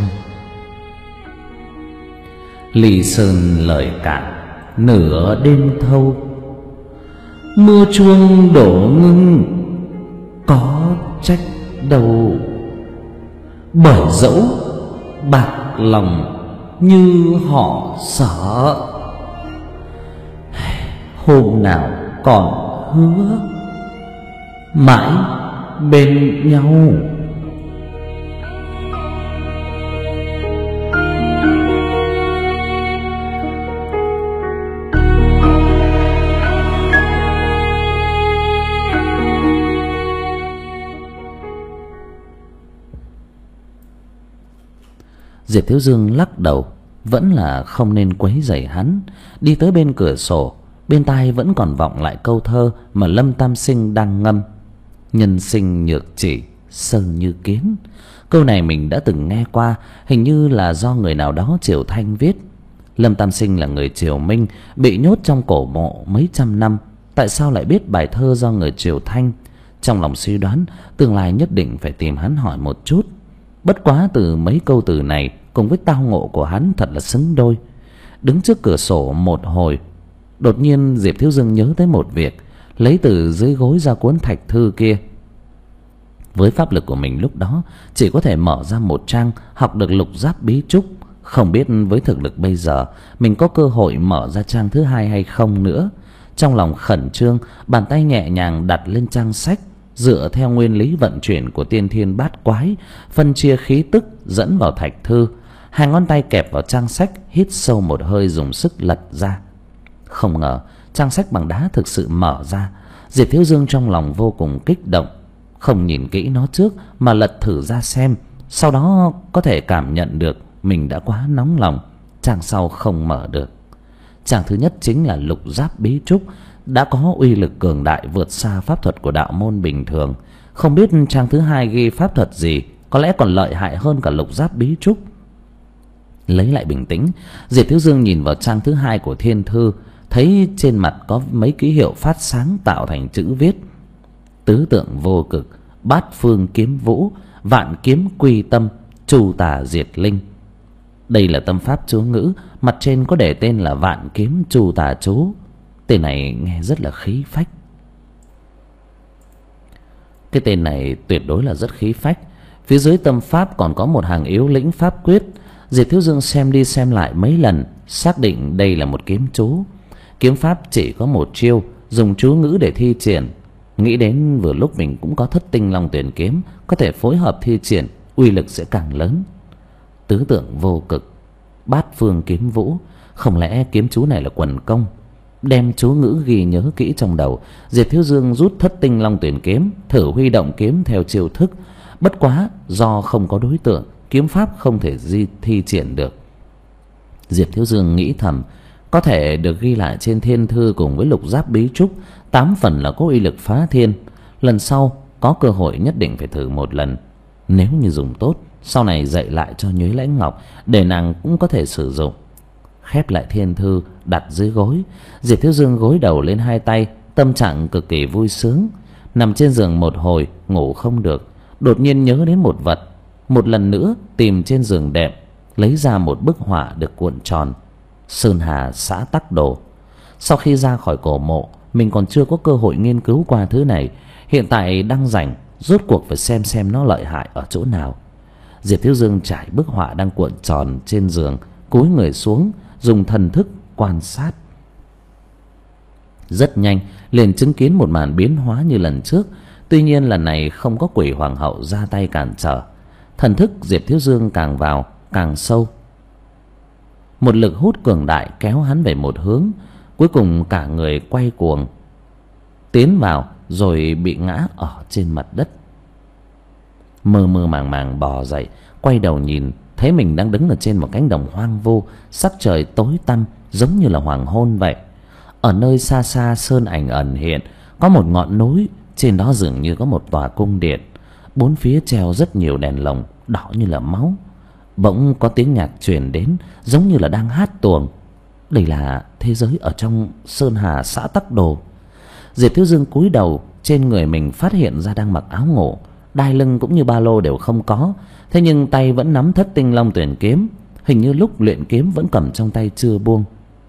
S1: Ly sơn lời cạn, nửa đêm thâu. Mưa chuông đổ ngưng, có trách đâu. Bởi dẫu bạc lòng như họ sợ, hôm nào còn hứa mãi bên nhau. Diệp Thiếu Dương lắc đầu, vẫn là không nên quấy rầy hắn. Đi tới bên cửa sổ, bên tai vẫn còn vọng lại câu thơ mà Lâm Tam Sinh đang ngâm. Nhân sinh nhược chỉ, sơ như kiến. Câu này mình đã từng nghe qua, hình như là do người nào đó Triều Thanh viết. Lâm Tam Sinh là người Triều Minh, bị nhốt trong cổ mộ mấy trăm năm, tại sao lại biết bài thơ do người Triều Thanh? Trong lòng suy đoán tương lai nhất định phải tìm hắn hỏi một chút. Bất quá từ mấy câu từ này cùng với tao ngộ của hắn thật là xứng đôi. Đứng trước cửa sổ một hồi, đột nhiên Diệp Thiếu Dương nhớ tới một việc, lấy từ dưới gối ra cuốn thạch thư kia. Với pháp lực của mình lúc đó chỉ có thể mở ra một trang học được lục giáp bí trúc. Không biết với thực lực bây giờ mình có cơ hội mở ra trang thứ hai hay không nữa. Trong lòng khẩn trương, bàn tay nhẹ nhàng đặt lên trang sách, dựa theo nguyên lý vận chuyển của tiên thiên bát quái, phân chia khí tức dẫn vào thạch thư. Hai ngón tay kẹp vào trang sách, hít sâu một hơi, dùng sức lật ra. Không ngờ trang sách bằng đá thực sự mở ra. Diệp Thiếu Dương trong lòng vô cùng kích động, không nhìn kỹ nó trước mà lật thử ra xem. Sau đó có thể cảm nhận được mình đã quá nóng lòng. Trang sau không mở được. Trang thứ nhất chính là lục giáp bí trúc, đã có uy lực cường đại vượt xa pháp thuật của đạo môn bình thường. Không biết trang thứ hai ghi pháp thuật gì, có lẽ còn lợi hại hơn cả lục giáp bí trúc. Lấy lại bình tĩnh, Diệp Thiếu Dương nhìn vào trang thứ hai của thiên thư, thấy trên mặt có mấy ký hiệu phát sáng tạo thành chữ viết: tứ tượng vô cực, bát phương kiếm vũ, vạn kiếm quy tâm, trù tà diệt linh. Đây là tâm pháp chú ngữ, mặt trên có để tên là vạn kiếm trù tà chú. Tên này nghe rất là khí phách. Cái tên này tuyệt đối là rất khí phách. Phía dưới tâm pháp còn có một hàng yếu lĩnh pháp quyết. Diệp Thiếu Dương xem đi xem lại mấy lần, xác định đây là một kiếm chú. Kiếm pháp chỉ có một chiêu, dùng chú ngữ để thi triển. Nghĩ đến vừa lúc mình cũng có thất tinh long tuyển kiếm, có thể phối hợp thi triển, uy lực sẽ càng lớn. Tứ tượng vô cực, bát phương kiếm vũ, không lẽ kiếm chú này là quần công? Đem chú ngữ ghi nhớ kỹ trong đầu, Diệp Thiếu Dương rút thất tinh long tuyển kiếm, thử huy động kiếm theo chiêu thức. Bất quá do không có đối tượng, kiếm pháp không thể di thi triển được. Diệp Thiếu Dương nghĩ thầm, có thể được ghi lại trên thiên thư cùng với lục giáp bí trúc, tám phần là có uy lực phá thiên. Lần sau có cơ hội nhất định phải thử một lần. Nếu như dùng tốt, sau này dạy lại cho Nhuế Lãnh Ngọc, để nàng cũng có thể sử dụng. Khép lại thiên thư, đặt dưới gối. Diệp Thiếu Dương gối đầu lên hai tay, tâm trạng cực kỳ vui sướng. Nằm trên giường một hồi, ngủ không được, đột nhiên nhớ đến một vật. Một lần nữa tìm trên giường đệm, lấy ra một bức họa được cuộn tròn: Sơn Hà xã Tắc Đồ. Sau khi ra khỏi cổ mộ, mình còn chưa có cơ hội nghiên cứu qua thứ này. Hiện tại đang rảnh, rốt cuộc phải xem xem nó lợi hại ở chỗ nào. Diệp Thiếu Dương trải bức họa đang cuộn tròn trên giường, cúi người xuống, dùng thần thức quan sát. Rất nhanh liền chứng kiến một màn biến hóa như lần trước. Tuy nhiên lần này không có Quỷ Hoàng hậu ra tay cản trở. Thần thức Diệp Thiếu Dương càng vào càng sâu. Một lực hút cường đại kéo hắn về một hướng, cuối cùng cả người quay cuồng tiến vào, rồi bị ngã ở trên mặt đất. Mơ mơ màng màng bò dậy, quay đầu nhìn, thấy mình đang đứng ở trên một cánh đồng hoang vu, sắc trời tối tăm giống như là hoàng hôn vậy. Ở nơi xa xa sơn ảnh ẩn hiện, có một ngọn núi, trên đó dường như có một tòa cung điện. Bốn phía treo rất nhiều đèn lồng đỏ như là máu. Bỗng có tiếng nhạc truyền đến, giống như là đang hát tuồng. Đây là thế giới ở trong Sơn Hà xã Tắc Đồ. Diệp Thiếu Dương cúi đầu, trên người mình phát hiện ra đang mặc áo ngủ, đai lưng cũng như ba lô đều không có. Thế nhưng tay vẫn nắm thất tinh long tuyển kiếm, hình như lúc luyện kiếm vẫn cầm trong tay chưa buông.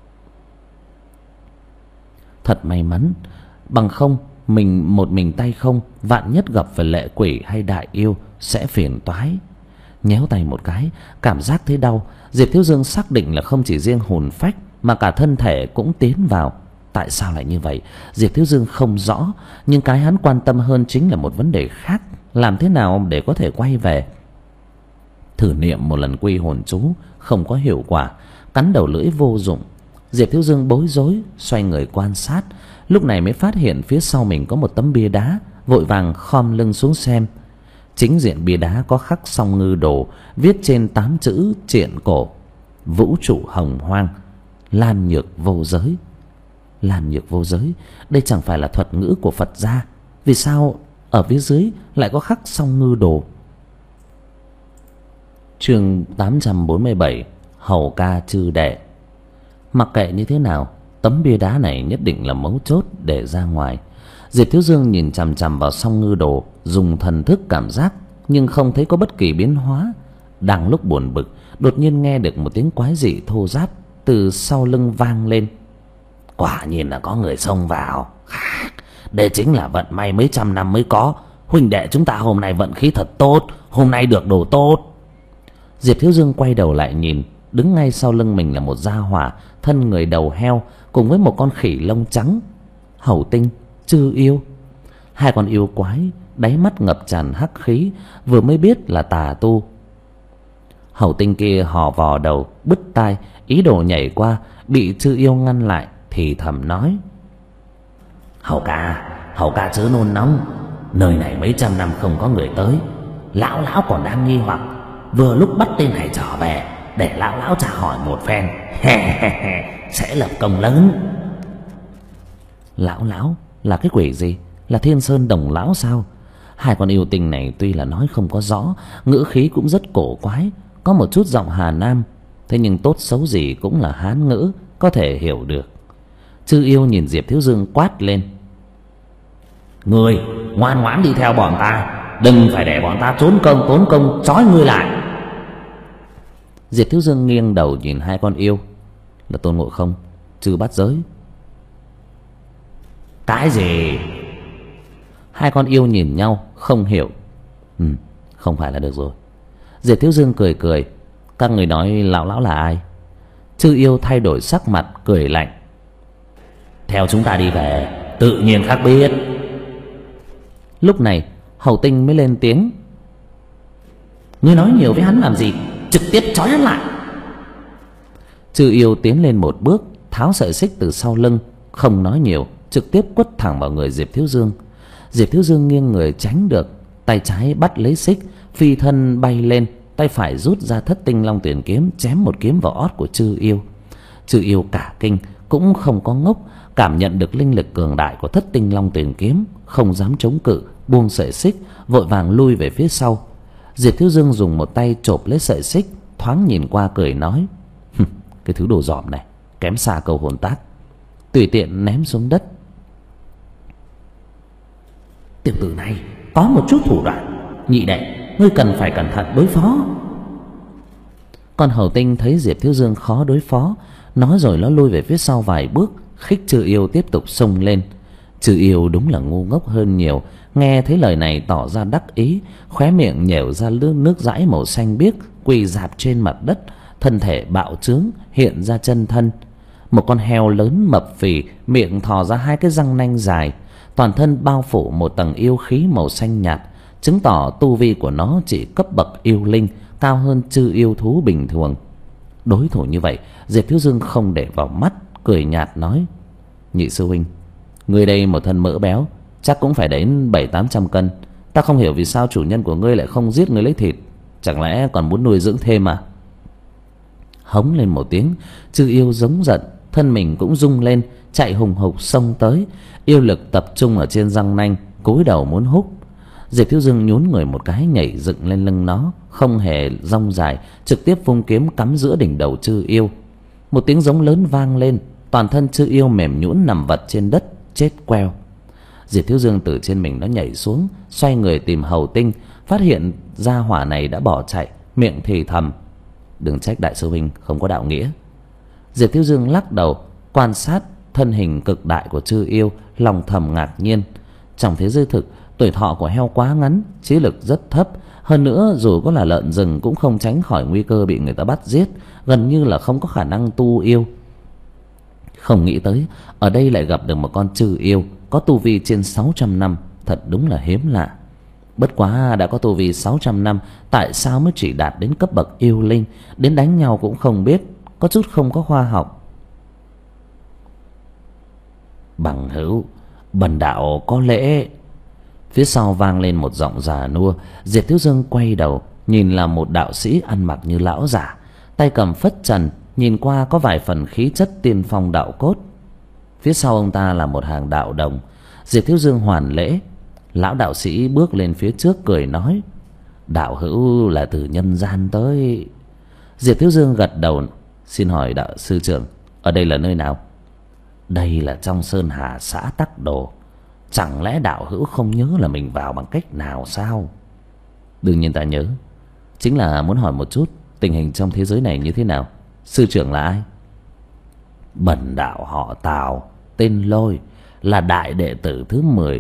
S1: Thật may mắn, bằng không mình một mình tay không, vạn nhất gặp phải lệ quỷ hay đại yêu sẽ phiền toái. Nhéo tay một cái, cảm giác thấy đau. Diệp Thiếu Dương xác định là không chỉ riêng hồn phách mà cả thân thể cũng tiến vào. Tại sao lại như vậy, Diệp Thiếu Dương không rõ. Nhưng cái hắn quan tâm hơn chính là một vấn đề khác: làm thế nào để có thể quay về. Thử niệm một lần quy hồn chú không có hiệu quả, cắn đầu lưỡi vô dụng. Diệp Thiếu Dương bối rối, xoay người quan sát. Lúc này mới phát hiện phía sau mình có một tấm bia đá, vội vàng khom lưng xuống xem. Chính diện bia đá có khắc Song Ngư Đồ, viết trên tám chữ triện cổ: Vũ trụ hồng hoang, lan nhược vô giới. Lan nhược vô giới, đây chẳng phải là thuật ngữ của Phật gia? Vì sao ở phía dưới lại có khắc Song Ngư Đồ? Chương tám trăm bốn mươi bảy, Hầu Ca Chư Đệ. Mặc kệ như thế nào, tấm bia đá này nhất định là mấu chốt để ra ngoài. Diệp Thiếu Dương nhìn chằm chằm vào Song Ngư Đồ, dùng thần thức cảm giác nhưng không thấy có bất kỳ biến hóa. Đang lúc buồn bực, đột nhiên nghe được một tiếng quái dị thô ráp từ sau lưng vang lên. Quả nhiên là có người xông vào. Đây chính là vận may mấy trăm năm mới có. Huynh đệ chúng ta hôm nay vận khí thật tốt, hôm nay được đồ tốt. Diệp Thiếu Dương quay đầu lại nhìn, đứng ngay sau lưng mình là một gia hỏa thân người đầu heo cùng với một con khỉ lông trắng. Hầu Tinh, Chư Yêu, hai con yêu quái đáy mắt ngập tràn hắc khí, vừa mới biết là tà tu. Hầu Tinh kia hò vò đầu bứt tai, ý đồ nhảy qua, bị Chư Yêu ngăn lại, thì thầm nói: Hầu ca, hầu ca chớ nôn nóng, nơi này mấy trăm năm không có người tới, lão lão còn đang nghi hoặc, vừa lúc bắt tên này trở về để lão lão trả hỏi một phen, sẽ lập công lớn. Lão lão là cái quỷ gì? Là Thiên Sơn Đồng lão sao? Hai con yêu tinh này tuy là nói không có rõ, ngữ khí cũng rất cổ quái, có một chút giọng Hà Nam, thế nhưng tốt xấu gì cũng là Hán ngữ, có thể hiểu được. Chư Yêu nhìn Diệp Thiếu Dương quát lên: Ngươi ngoan ngoãn đi theo bọn ta, đừng phải để bọn ta trốn công tốn công trói ngươi lại. Diệp Thiếu Dương nghiêng đầu nhìn hai con yêu: Là Tôn Ngộ Không, Chư Bát Giới. Cái gì? Hai con yêu nhìn nhau không hiểu. Ừ, không phải là được rồi. Diệp Thiếu Dương cười cười: Các người nói lão lão là ai? Chư Yêu thay đổi sắc mặt cười lạnh: Theo chúng ta đi về, tự nhiên khác biết. Lúc này Hầu Tinh mới lên tiếng: Ngươi nói nhiều với hắn làm gì, trực tiếp trói hắn lại. Chư Yêu tiến lên một bước, tháo sợi xích từ sau lưng, không nói nhiều, trực tiếp quất thẳng vào người Diệp Thiếu Dương. Diệp Thiếu Dương nghiêng người tránh được, tay trái bắt lấy xích, phi thân bay lên, tay phải rút ra Thất Tinh Long Tuyển kiếm, chém một kiếm vào ót của Chư Yêu. Chư Yêu cả kinh, cũng không có ngốc, cảm nhận được linh lực cường đại của Thất Tinh Long Tuyển kiếm, không dám chống cự, buông sợi xích, vội vàng lui về phía sau. Diệp Thiếu Dương dùng một tay chộp lấy sợi xích, thoáng nhìn qua cười nói: Cái thứ đồ dòm này kém xa câu hồn tác, tùy tiện ném xuống đất. Tiểu tử này có một chút thủ đoạn, nhị đệ ngươi cần phải cẩn thận đối phó. Con Hầu Tinh thấy Diệp Thiếu Dương khó đối phó, nói rồi nó lui về phía sau vài bước, khích Chư Yêu tiếp tục xông lên. Chư Yêu đúng là ngu ngốc hơn nhiều, nghe thấy lời này tỏ ra đắc ý, khóe miệng nhểu ra nước nước dãi màu xanh biếc, quỳ rạp trên mặt đất, thân thể bạo trướng hiện ra chân thân. Một con heo lớn mập phì, miệng thò ra hai cái răng nanh dài, toàn thân bao phủ một tầng yêu khí màu xanh nhạt, chứng tỏ tu vi của nó chỉ cấp bậc yêu linh, cao hơn Chư Yêu thú bình thường. Đối thủ như vậy, Diệp Thiếu Dương không để vào mắt, cười nhạt nói: Nhị sư huynh, ngươi đây một thân mỡ béo, chắc cũng phải đến bảy tám trăm cân. Ta không hiểu vì sao chủ nhân của ngươi lại không giết ngươi lấy thịt, chẳng lẽ còn muốn nuôi dưỡng thêm à? Hống lên một tiếng, Chư Yêu giống giận, thân mình cũng rung lên, chạy hùng hục xông tới, yêu lực tập trung ở trên răng nanh, cúi đầu muốn húc. Diệp Thiếu Dương nhún người một cái, nhảy dựng lên lưng nó, không hề rong dài, trực tiếp vung kiếm cắm giữa đỉnh đầu Chư Yêu. Một tiếng giống lớn vang lên, toàn thân Chư Yêu mềm nhũn nằm vật trên đất, chết queo. Diệp Thiếu Dương từ trên mình nó nhảy xuống, xoay người tìm Hầu Tinh, phát hiện gia hỏa này đã bỏ chạy, miệng thì thầm: Đừng trách đại sư huynh không có đạo nghĩa. Diệp Thiếu Dương lắc đầu, quan sát thân hình cực đại của Chư Yêu, lòng thầm ngạc nhiên. Trong thế giới thực, tuổi thọ của heo quá ngắn, trí lực rất thấp, hơn nữa dù có là lợn rừng cũng không tránh khỏi nguy cơ bị người ta bắt giết, gần như là không có khả năng tu yêu. Không nghĩ tới ở đây lại gặp được một con Chư Yêu có tu vi trên sáu trăm năm, thật đúng là hiếm lạ. Bất quá đã có tu vi sáu trăm năm, tại sao mới chỉ đạt đến cấp bậc yêu linh, đến đánh nhau cũng không biết, có chút không có khoa học. Bằng hữu, bần đạo có lễ. Phía sau vang lên một giọng già nua. Diệp Thiếu Dương quay đầu, nhìn là một đạo sĩ ăn mặc như lão giả, tay cầm phất trần, nhìn qua có vài phần khí chất tiên phong đạo cốt. Phía sau ông ta là một hàng đạo đồng. Diệp Thiếu Dương hoàn lễ. Lão đạo sĩ bước lên phía trước cười nói: Đạo hữu là từ nhân gian tới. Diệp Thiếu Dương gật đầu: Xin hỏi đạo sư trưởng, ở đây là nơi nào? Đây là trong Sơn Hà xã Tắc Đồ. Chẳng lẽ đạo hữu không nhớ là mình vào bằng cách nào sao? Đương nhiên ta nhớ, chính là muốn hỏi một chút tình hình trong thế giới này như thế nào. Sư trưởng là ai? Bần đạo họ Tào, tên Lôi, là đại đệ tử thứ mười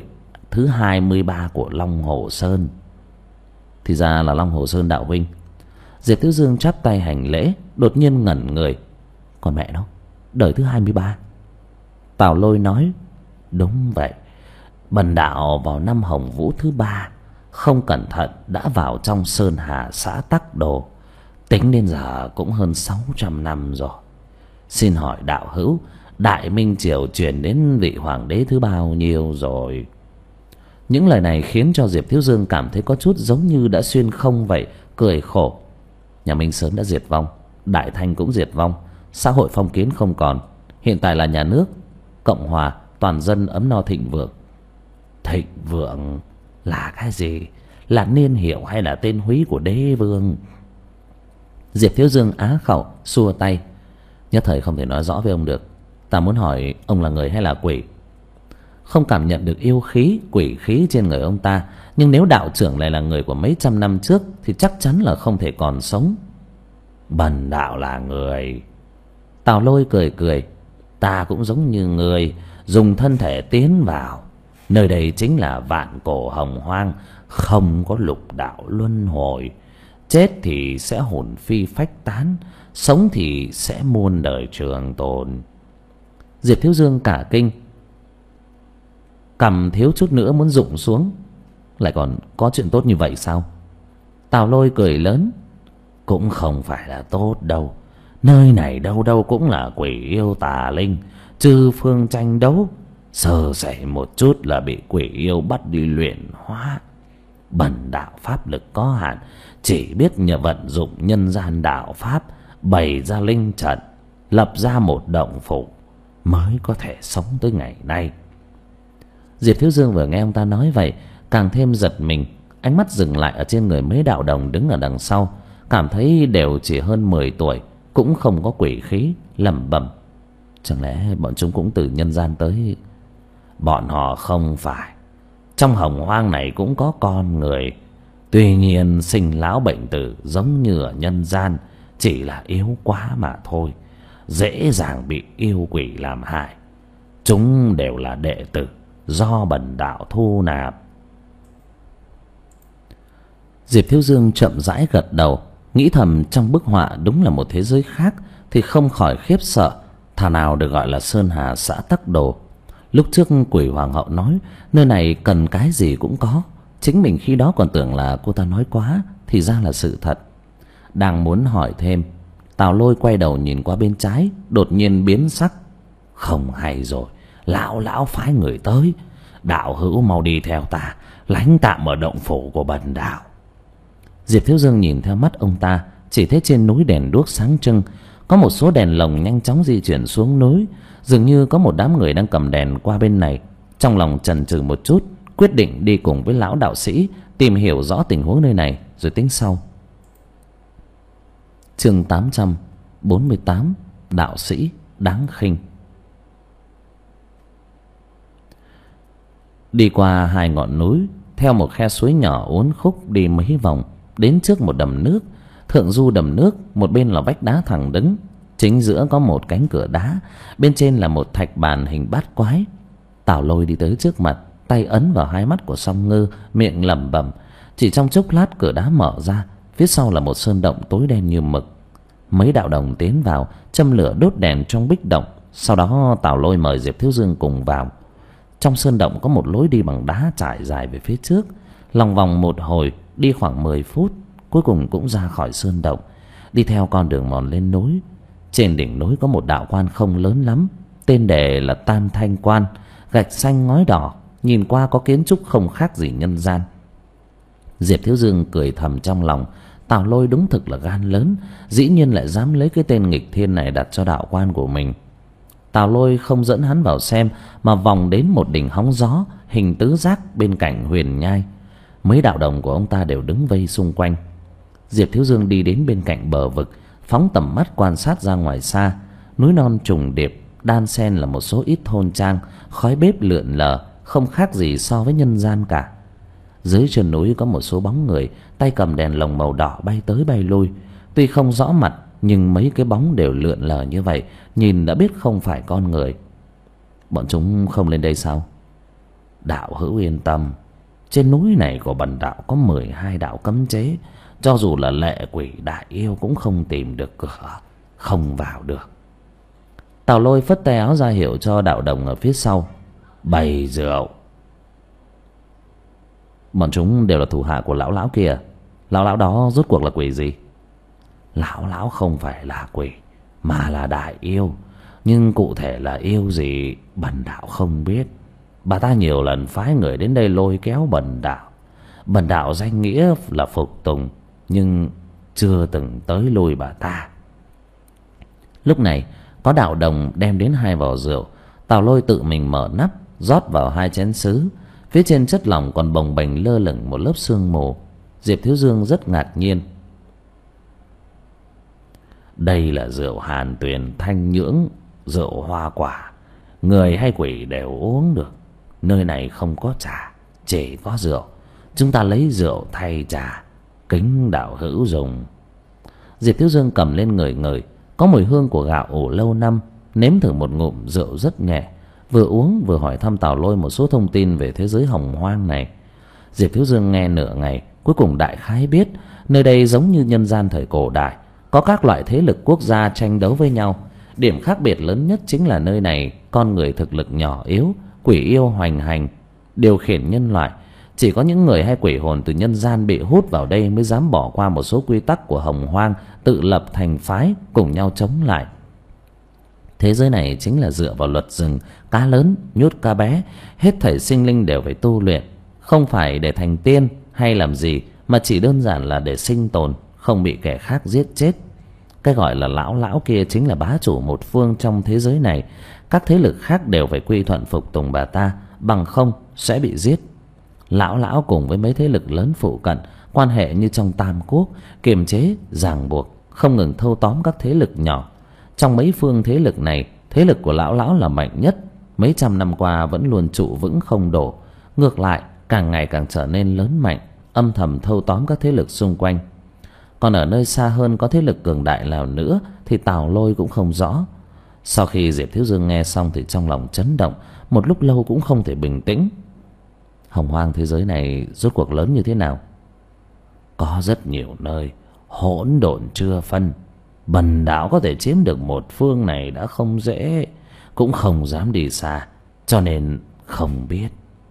S1: thứ hai mươi ba của Long Hồ Sơn. Thì ra là Long Hồ Sơn đạo huynh. Diệp Thiếu Dương chắp tay hành lễ, đột nhiên ngẩn người. Còn mẹ nó, đời thứ hai mươi ba. Tào Lôi nói: Đúng vậy, bần đạo vào năm Hồng Vũ thứ ba, không cẩn thận đã vào trong Sơn Hà xã Tắc Đồ. Tính đến giờ cũng hơn sáu trăm năm rồi. Xin hỏi đạo hữu, Đại Minh Triều truyền đến vị hoàng đế thứ bao nhiêu rồi? Những lời này khiến cho Diệp Thiếu Dương cảm thấy có chút giống như đã xuyên không vậy, cười khổ. Nhà Minh sớm đã diệt vong, Đại Thanh cũng diệt vong, xã hội phong kiến không còn. Hiện tại là nhà nước Cộng hòa, toàn dân ấm no thịnh vượng. Thịnh vượng là cái gì? Là niên hiệu hay là tên húy của đế vương? Diệp Thiếu Dương á khẩu xua tay. Nhất thời không thể nói rõ với ông được. Ta muốn hỏi ông là người hay là quỷ? Không cảm nhận được yêu khí, quỷ khí trên người ông ta, nhưng nếu đạo trưởng lại là người của mấy trăm năm trước thì chắc chắn là không thể còn sống. Bần đạo là người. Tào Lôi cười cười. Ta cũng giống như người, dùng thân thể tiến vào. Nơi đây chính là vạn cổ hồng hoang, không có lục đạo luân hồi. Chết thì sẽ hồn phi phách tán, sống thì sẽ muôn đời trường tồn. Diệp Thiếu Dương cả kinh, cằm thiếu chút nữa muốn rụng xuống. Lại còn có chuyện tốt như vậy sao? Tào Lôi cười lớn. Cũng không phải là tốt đâu. Nơi này đâu đâu cũng là quỷ yêu tà linh, chư phương tranh đấu, sơ sẩy một chút là bị quỷ yêu bắt đi luyện hóa. Bần đạo pháp lực có hạn, chỉ biết nhờ vận dụng nhân gian đạo pháp, bày ra linh trận, lập ra một động phủ, mới có thể sống tới ngày nay. Diệp Thiếu Dương vừa nghe ông ta nói vậy, càng thêm giật mình. Ánh mắt dừng lại ở trên người mấy đạo đồng đứng ở đằng sau, cảm thấy đều chỉ hơn mười tuổi, cũng không có quỷ khí, lẩm bẩm: Chẳng lẽ bọn chúng cũng từ nhân gian tới? Bọn họ không phải. Trong hồng hoang này cũng có con người, tuy nhiên sinh lão bệnh tử giống như ở nhân gian, chỉ là yếu quá mà thôi, dễ dàng bị yêu quỷ làm hại. Chúng đều là đệ tử do bần đạo thu nạp. Diệp Thiếu Dương chậm rãi gật đầu, nghĩ thầm trong bức họa đúng là một thế giới khác, thì không khỏi khiếp sợ. Thà nào được gọi là Sơn Hà xã Tắc Đồ. Lúc trước quỷ hoàng hậu nói nơi này cần cái gì cũng có, chính mình khi đó còn tưởng là cô ta nói quá, thì ra là sự thật. Đang muốn hỏi thêm, Tào Lôi quay đầu nhìn qua bên trái, đột nhiên biến sắc. Không hay rồi, lão lão phái người tới. Đạo hữu mau đi theo ta, lánh tạm ở động phủ của bần đạo. Diệp Thiếu Dương nhìn theo mắt ông ta, chỉ thấy trên núi đèn đuốc sáng trưng, có một số đèn lồng nhanh chóng di chuyển xuống núi, dường như có một đám người đang cầm đèn qua bên này. Trong lòng chần chừ một chút, quyết định đi cùng với lão đạo sĩ tìm hiểu rõ tình huống nơi này rồi tính sau. Chương tám trăm bốn mươi tám, đạo sĩ đáng khinh. Đi qua hai ngọn núi, theo một khe suối nhỏ uốn khúc đi mấy vòng, đến trước một đầm nước. Thượng du đầm nước, một bên là vách đá thẳng đứng, chính giữa có một cánh cửa đá, bên trên là một thạch bàn hình bát quái. Tào Lôi đi tới trước mặt, tay ấn vào hai mắt của Song Ngư, miệng lẩm bẩm. Chỉ trong chốc lát cửa đá mở ra, phía sau là một sơn động tối đen như mực. Mấy đạo đồng tiến vào, châm lửa đốt đèn trong bích động. Sau đó Tào Lôi mời Diệp Thiếu Dương cùng vào. Trong sơn động có một lối đi bằng đá trải dài về phía trước. Lòng vòng một hồi, đi khoảng mười phút, cuối cùng cũng ra khỏi sơn động, đi theo con đường mòn lên núi. Trên đỉnh núi có một đạo quan không lớn lắm, tên đề là Tam Thanh Quan, gạch xanh ngói đỏ, nhìn qua có kiến trúc không khác gì nhân gian. Diệp Thiếu Dương cười thầm trong lòng, Tào Lôi đúng thực là gan lớn, dĩ nhiên lại dám lấy cái tên nghịch thiên này đặt cho đạo quan của mình. Tào Lôi không dẫn hắn vào xem, mà vòng đến một đỉnh hóng gió hình tứ giác bên cạnh huyền nhai. Mấy đạo đồng của ông ta đều đứng vây xung quanh. Diệp Thiếu Dương đi đến bên cạnh bờ vực, phóng tầm mắt quan sát ra ngoài xa. Núi non trùng điệp, đan xen là một số ít thôn trang, khói bếp lượn lờ, không khác gì so với nhân gian cả. Dưới chân núi có một số bóng người, tay cầm đèn lồng màu đỏ bay tới bay lui. Tuy không rõ mặt, nhưng mấy cái bóng đều lượn lờ như vậy, nhìn đã biết không phải con người. Bọn chúng không lên đây sao? Đạo hữu yên tâm, trên núi này của bần đạo có mười hai đạo cấm chế, cho dù là lệ quỷ đại yêu cũng không tìm được cửa, không vào được. Tào Lôi phất tay áo ra hiệu cho đạo đồng ở phía sau bày rượu. Bọn chúng đều là thủ hạ của lão lão kia. Lão lão đó rốt cuộc là quỷ gì? Lão lão không phải là quỷ, mà là đại yêu. Nhưng cụ thể là yêu gì bần đạo không biết. Bà ta nhiều lần phái người đến đây lôi kéo bần đạo. Bần đạo danh nghĩa là phục tùng, nhưng chưa từng tới lôi bà ta. Lúc này có đạo đồng đem đến hai vò rượu. Tào Lôi tự mình mở nắp, rót vào hai chén sứ. Phía trên chất lỏng còn bồng bềnh lơ lửng một lớp sương mù. Diệp Thiếu Dương rất ngạc nhiên. Đây là rượu hàn tuyền thanh nhưỡng, rượu hoa quả, người hay quỷ đều uống được. Nơi này không có trà, chỉ có rượu. Chúng ta lấy rượu thay trà, kính đạo hữu dùng. Diệp Thiếu Dương cầm lên ngửi ngửi, có mùi hương của gạo ủ lâu năm. Nếm thử một ngụm rượu rất nhẹ, vừa uống vừa hỏi thăm Tào Lôi một số thông tin về thế giới hồng hoang này. Diệp Thiếu Dương nghe nửa ngày, cuối cùng đại khái biết nơi đây giống như nhân gian thời cổ đại, có các loại thế lực quốc gia tranh đấu với nhau. Điểm khác biệt lớn nhất chính là nơi này con người thực lực nhỏ yếu, quỷ yêu hoành hành, điều khiển nhân loại. Chỉ có những người hay quỷ hồn từ nhân gian bị hút vào đây mới dám bỏ qua một số quy tắc của hồng hoang, tự lập thành phái cùng nhau chống lại. Thế giới này chính là dựa vào luật rừng, cá lớn nhốt cá bé. Hết thảy sinh linh đều phải tu luyện, không phải để thành tiên hay làm gì, mà chỉ đơn giản là để sinh tồn, không bị kẻ khác giết chết. Cái gọi là lão lão kia chính là bá chủ một phương trong thế giới này. Các thế lực khác đều phải quy thuận phục tùng bà ta, bằng không sẽ bị giết. Lão lão cùng với mấy thế lực lớn phụ cận quan hệ như trong Tam Quốc, kiềm chế, ràng buộc, không ngừng thâu tóm các thế lực nhỏ. Trong mấy phương thế lực này, thế lực của lão lão là mạnh nhất. Mấy trăm năm qua vẫn luôn trụ vững không đổ, ngược lại càng ngày càng trở nên lớn mạnh, âm thầm thâu tóm các thế lực xung quanh. Còn ở nơi xa hơn có thế lực cường đại nào nữa thì Tào Lôi cũng không rõ. Sau khi Diệp Thiếu Dương nghe xong thì trong lòng chấn động, một lúc lâu cũng không thể bình tĩnh. Hồng hoang thế giới này rốt cuộc lớn như thế nào? Có rất nhiều nơi hỗn độn chưa phân. Bần đạo có thể chiếm được một phương này đã không dễ, cũng không dám đi xa, cho nên không biết.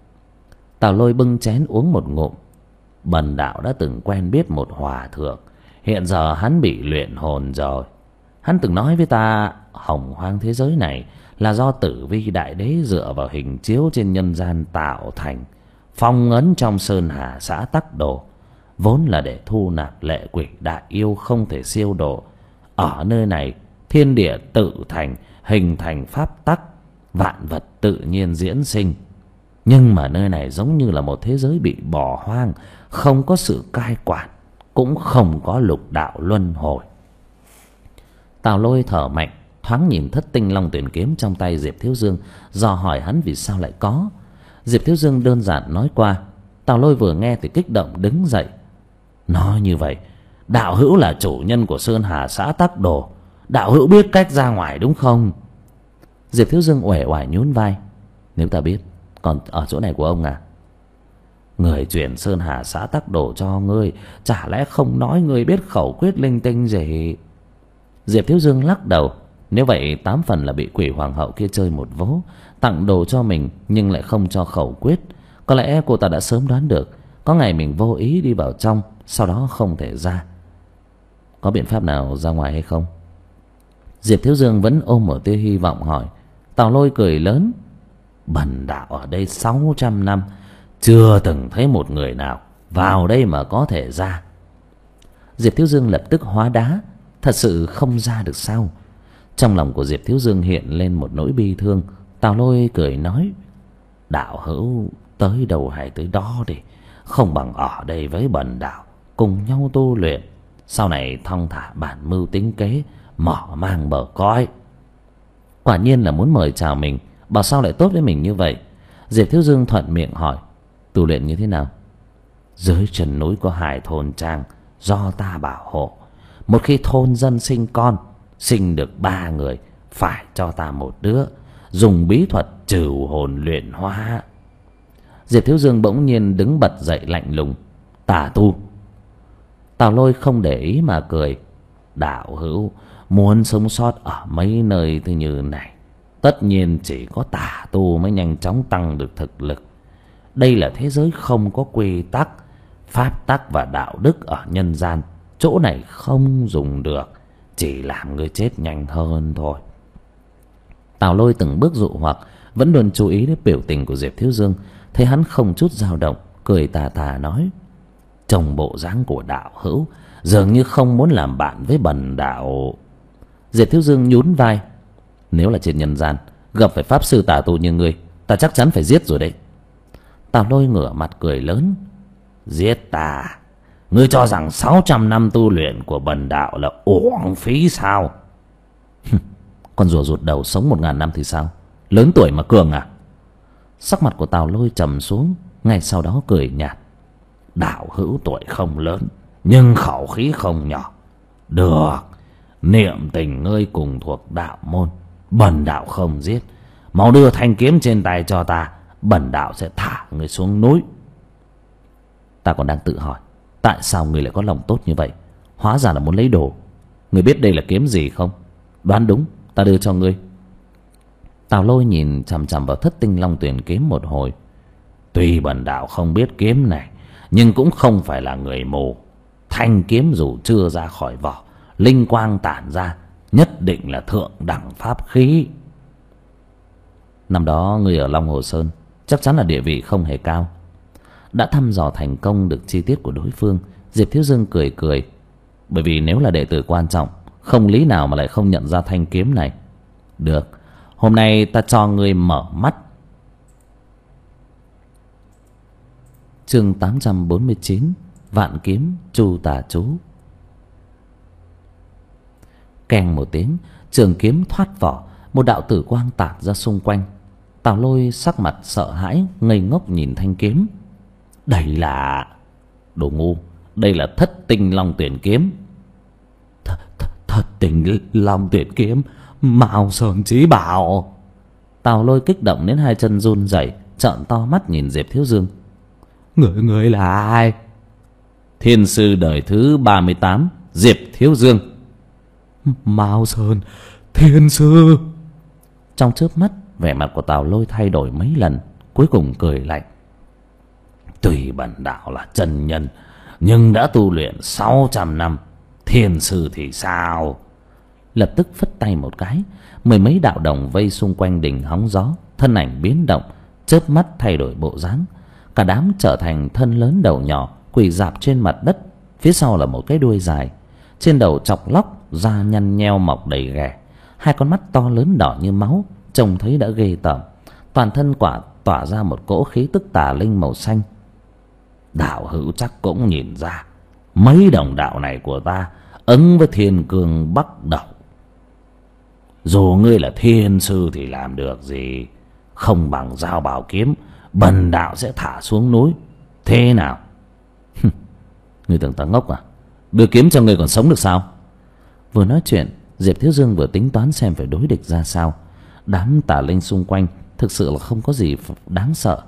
S1: Tào Lôi bưng chén uống một ngụm. Bần đạo đã từng quen biết một hòa thượng, hiện giờ hắn bị luyện hồn rồi. Hắn từng nói với ta, hồng hoang thế giới này là do Tử Vi Đại Đế dựa vào hình chiếu trên nhân gian tạo thành, phong ấn trong sơn hà xã Tắc Đồ, vốn là để thu nạp lệ quỷ đại yêu không thể siêu độ. Ở nơi này thiên địa tự thành, hình thành pháp tắc, vạn vật tự nhiên diễn sinh. Nhưng mà nơi này giống như là một thế giới bị bỏ hoang, không có sự cai quản, cũng không có lục đạo luân hồi. Tào Lôi thở mạnh, thoáng nhìn thất tinh long tuyển kiếm trong tay Diệp Thiếu Dương, dò hỏi hắn vì sao lại có. Diệp Thiếu Dương đơn giản nói qua. Tào Lôi vừa nghe thì kích động đứng dậy. Nói như vậy, đạo hữu là chủ nhân của sơn hà xã Tắc Đồ, đạo hữu biết cách ra ngoài đúng không? Diệp Thiếu Dương uể oải nhún vai. Nếu ta biết, còn ở chỗ này của ông à? Người chuyển sơn hà xã Tắc Đồ cho ngươi, chả lẽ không nói ngươi biết khẩu quyết linh tinh gì? Diệp Thiếu Dương lắc đầu. Nếu vậy tám phần là bị quỷ hoàng hậu kia chơi một vố, tặng đồ cho mình nhưng lại không cho khẩu quyết. Có lẽ cô ta đã sớm đoán được có ngày mình vô ý đi vào trong, sau đó không thể ra. Có biện pháp nào ra ngoài hay không? Diệp Thiếu Dương vẫn ôm một tia hy vọng hỏi. Tào Lôi cười lớn. Bần đạo ở đây sáu trăm năm, chưa từng thấy một người nào vào đây mà có thể ra. Diệp Thiếu Dương lập tức hóa đá. Thật sự không ra được sao? Trong lòng của Diệp Thiếu Dương hiện lên một nỗi bi thương. Tào Lôi cười nói, đạo hữu tới đâu hay tới đó đi, không bằng ở đây với bần đạo cùng nhau tu luyện, sau này thong thả bản mưu tính kế, mở mang bờ cõi. Quả nhiên là muốn mời chào mình, bảo sao lại tốt với mình như vậy. Diệp Thiếu Dương thuận miệng hỏi, tu luyện như thế nào? Dưới chân núi có hai thôn trang do ta bảo hộ. Một khi thôn dân sinh con, sinh được ba người, phải cho ta một đứa, dùng bí thuật trừ hồn luyện hóa. Diệp Thiếu Dương bỗng nhiên đứng bật dậy lạnh lùng: "Tà tu!" Tào Lôi không để ý mà cười: "Đạo hữu muốn sống sót ở mấy nơi như này, tất nhiên chỉ có tà tu mới nhanh chóng tăng được thực lực. Đây là thế giới không có quy tắc, pháp tắc và đạo đức ở nhân gian. Chỗ này không dùng được, chỉ làm người chết nhanh hơn thôi." Tào Lôi từng bước dụ hoặc, vẫn luôn chú ý đến biểu tình của Diệp Thiếu Dương. Thấy hắn không chút dao động, cười tà tà nói: "Trông bộ dáng của đạo hữu dường như không muốn làm bạn với bần đạo." Diệp Thiếu Dương nhún vai: "Nếu là trên nhân gian gặp phải pháp sư tà tu như ngươi, ta chắc chắn phải giết rồi đấy." Tào Lôi ngửa mặt cười lớn: "Giết ta? Ngươi cho rằng sáu trăm năm tu luyện của bần đạo là uổng phí sao?" "Con rùa rụt đầu sống một ngàn năm thì sao? Lớn tuổi mà cường à?" Sắc mặt của Tào Lôi trầm xuống, ngay sau đó cười nhạt: "Đạo hữu tuổi không lớn, nhưng khẩu khí không nhỏ. Được, niệm tình ngươi cùng thuộc đạo môn, bần đạo không giết. Mau đưa thanh kiếm trên tay cho ta, bần đạo sẽ thả ngươi xuống núi." Ta còn đang tự hỏi, tại sao ngươi lại có lòng tốt như vậy? Hóa ra là muốn lấy đồ. Ngươi biết đây là kiếm gì không? Đoán đúng, ta đưa cho ngươi. Tào Lôi nhìn chằm chằm vào Thất Tinh Long Tuyển kiếm một hồi. Tuy bần đạo không biết kiếm này, nhưng cũng không phải là người mù. Thanh kiếm dù chưa ra khỏi vỏ, linh quang tản ra, nhất định là thượng đẳng pháp khí. Năm đó ngươi ở Long Hồ Sơn chắc chắn là địa vị không hề cao. Đã thăm dò thành công được chi tiết của đối phương, Diệp Thiếu Dương cười cười: "Bởi vì nếu là đệ tử quan trọng, không lý nào mà lại không nhận ra thanh kiếm này. Được, hôm nay ta cho ngươi mở mắt." Chương tám trăm bốn mươi chín: Vạn kiếm chu tà chú. Keng một tiếng, trường kiếm thoát vỏ, một đạo tử quang tản ra xung quanh. Tào Lôi sắc mặt sợ hãi, ngây ngốc nhìn thanh kiếm. Đây là... Đồ ngu, đây là Thất Tinh Long Tuyển kiếm. Th th Thất Tinh Long Tuyển kiếm, Mao Sơn chí bảo. Tào Lôi kích động đến hai chân run rẩy, trợn to mắt nhìn Diệp Thiếu Dương. Người người là ai? Thiên sư đời thứ ba mươi tám, Diệp Thiếu Dương. Mao Sơn thiên sư. Trong chớp mắt, vẻ mặt của Tào Lôi thay đổi mấy lần, cuối cùng cười lạnh: Tuy bần đạo là chân nhân, nhưng đã tu luyện sáu trăm năm, thiên sư thì sao? Lập tức phất tay một cái, mười mấy đạo đồng vây xung quanh đỉnh hóng gió, thân ảnh biến động, chớp mắt thay đổi bộ dáng. Cả đám trở thành thân lớn đầu nhỏ, quỳ rạp trên mặt đất. Phía sau là một cái đuôi dài, trên đầu chọc lóc, da nhăn nheo mọc đầy ghẻ, hai con mắt to lớn đỏ như máu, trông thấy đã ghê tởm. Toàn thân quả tỏa ra một cỗ khí tức tà linh màu xanh. Đạo hữu chắc cũng nhìn ra, mấy đồng đạo này của ta ứng với thiên cương bắc độc. Dù ngươi là thiên sư thì làm được gì, không bằng dao bảo kiếm, bần đạo sẽ thả xuống núi. Thế nào? Ngươi tưởng ta ngốc à? Đưa kiếm cho ngươi còn sống được sao? Vừa nói chuyện, Diệp Thiếu Dương vừa tính toán xem phải đối địch ra sao. Đám tà linh xung quanh thực sự là không có gì đáng sợ.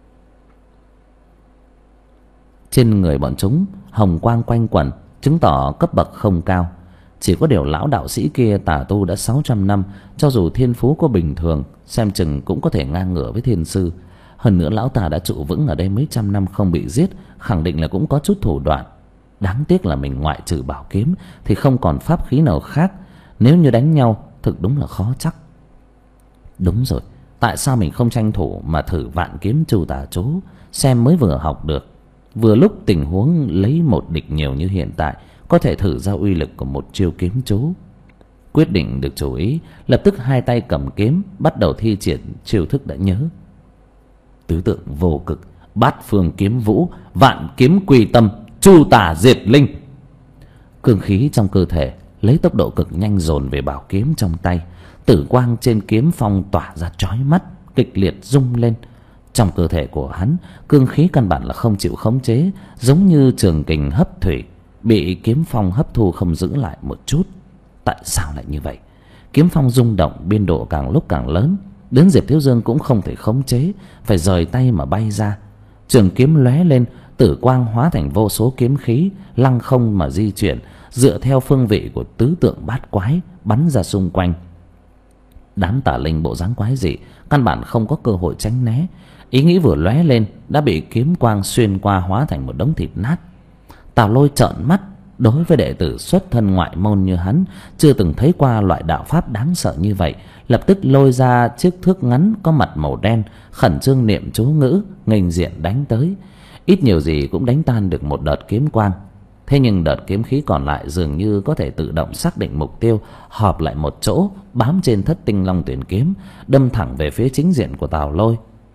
S1: Trên người bọn chúng hồng quang quanh quẩn, chứng tỏ cấp bậc không cao. Chỉ có điều lão đạo sĩ kia tà tu đã sáu trăm năm, cho dù thiên phú có bình thường, xem chừng cũng có thể ngang ngửa với thiên sư. Hơn nữa lão ta đã trụ vững ở đây mấy trăm năm không bị giết, khẳng định là cũng có chút thủ đoạn. Đáng tiếc là mình ngoại trừ bảo kiếm thì không còn pháp khí nào khác. Nếu như đánh nhau thực đúng là khó chắc. Đúng rồi, tại sao mình không tranh thủ mà thử vạn kiếm chu tà chú, xem mới vừa học được. Vừa lúc tình huống lấy một địch nhiều như hiện tại, có thể thử ra uy lực của một chiêu kiếm chú. Quyết định được chủ ý, lập tức hai tay cầm kiếm, bắt đầu thi triển chiêu thức đã nhớ. Tứ tượng vô cực, bát phương kiếm vũ, vạn kiếm quy tâm, chu tả diệt linh. Cương khí trong cơ thể lấy tốc độ cực nhanh dồn về bảo kiếm trong tay. Tử quang trên kiếm phong tỏa ra chói mắt, kịch liệt rung lên. Trong cơ thể của hắn, cương khí căn bản là không chịu khống chế, giống như trường kình hấp thủy, bị kiếm phong hấp thu không giữ lại một chút. Tại sao lại như vậy? Kiếm phong rung động biên độ càng lúc càng lớn, đến Diệp Thiếu Dương cũng không thể khống chế, phải rời tay mà bay ra. Trường kiếm lóe lên, tử quang hóa thành vô số kiếm khí lăng không mà di chuyển, dựa theo phương vị của tứ tượng bát quái bắn ra xung quanh. Đám tà linh bộ dáng quái dị căn bản không có cơ hội tránh né, ý nghĩ vừa lóe lên đã bị kiếm quang xuyên qua, hóa thành một đống thịt nát. Tào Lôi trợn mắt. Đối với đệ tử xuất thân ngoại môn như hắn, chưa từng thấy qua loại đạo pháp đáng sợ như vậy, lập tức lôi ra chiếc thước ngắn có mặt màu đen, khẩn trương niệm chú ngữ, nghênh diện đánh tới. Ít nhiều gì cũng đánh tan được một đợt kiếm quang. Thế nhưng đợt kiếm khí còn lại dường như có thể tự động xác định mục tiêu, họp lại một chỗ, bám trên thất tinh long tuyển kiếm, đâm thẳng về phía chính diện của Tào Lôi.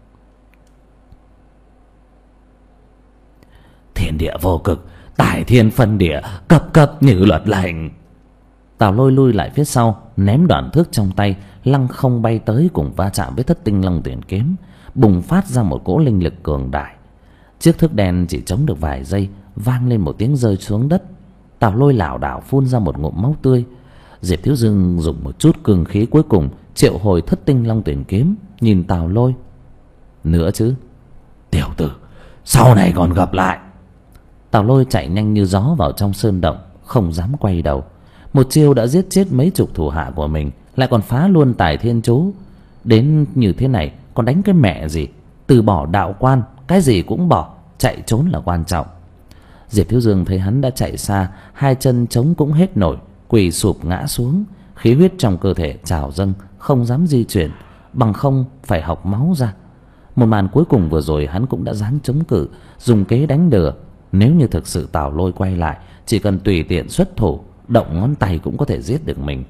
S1: Thiên địa vô cực, tải thiên phân địa, cấp cấp như luật lệnh. Tào Lôi lui lại phía sau, ném đoạn thước trong tay, lăng không bay tới, cùng va chạm với thất tinh long tuyển kiếm, bùng phát ra một cỗ linh lực cường đại. Chiếc thước đen chỉ chống được vài giây, vang lên một tiếng rơi xuống đất. Tào Lôi lảo đảo phun ra một ngụm máu tươi. Diệp Thiếu Dương dùng một chút cường khí cuối cùng triệu hồi thất tinh long tuyển kiếm, nhìn Tào Lôi. Nữa chứ, tiểu tử, sau này còn gặp lại. Tào Lôi chạy nhanh như gió vào trong sơn động, không dám quay đầu. Một chiêu đã giết chết mấy chục thủ hạ của mình, lại còn phá luôn tài thiên chú. Đến như thế này còn đánh cái mẹ gì. Từ bỏ đạo quan, cái gì cũng bỏ, chạy trốn là quan trọng. Diệp Thiếu Dương thấy hắn đã chạy xa, hai chân chống cũng hết nổi, quỳ sụp ngã xuống, khí huyết trong cơ thể trào dâng, không dám di chuyển, bằng không phải học máu ra. Một màn cuối cùng vừa rồi hắn cũng đã dám chống cự, dùng kế đánh lừa. Nếu như thực sự Tào Lôi quay lại, chỉ cần tùy tiện xuất thủ, động ngón tay cũng có thể giết được mình.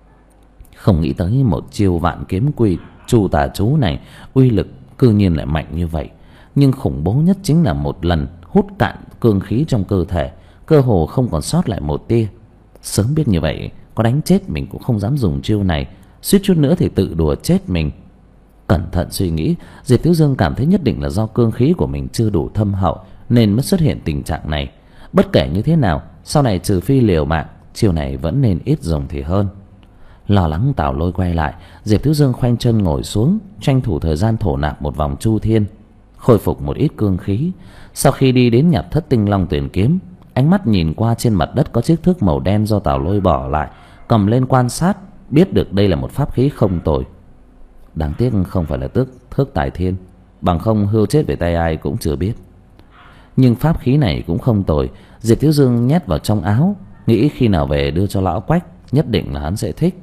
S1: Không nghĩ tới một chiêu vạn kiếm quy chu tà chú này uy lực cư nhiên lại mạnh như vậy. Nhưng khủng bố nhất chính là một lần hút cạn cương khí trong cơ thể, cơ hồ không còn sót lại một tia. Sớm biết như vậy, có đánh chết mình cũng không dám dùng chiêu này, suýt chút nữa thì tự đùa chết mình. Cẩn thận suy nghĩ, Diệp Thiếu Dương cảm thấy nhất định là do cương khí của mình chưa đủ thâm hậu nên mới xuất hiện tình trạng này. Bất kể như thế nào, sau này trừ phi liều mạng, chiêu này vẫn nên ít dùng thì hơn. Lo lắng Tào Lôi quay lại, Diệp Thiếu Dương khoanh chân ngồi xuống, tranh thủ thời gian thổ nạp một vòng chu thiên, khôi phục một ít cương khí. Sau khi đi đến nhặt thất tinh long tuyển kiếm, ánh mắt nhìn qua trên mặt đất có chiếc thước màu đen do Tào Lôi bỏ lại, cầm lên quan sát, biết được đây là một pháp khí không tồi. Đáng tiếc không phải là tước thước tài thiên, bằng không hươu chết về tay ai cũng chưa biết. Nhưng pháp khí này cũng không tồi. Diệp Thiếu Dương nhét vào trong áo, nghĩ khi nào về đưa cho lão Quách, nhất định là hắn sẽ thích.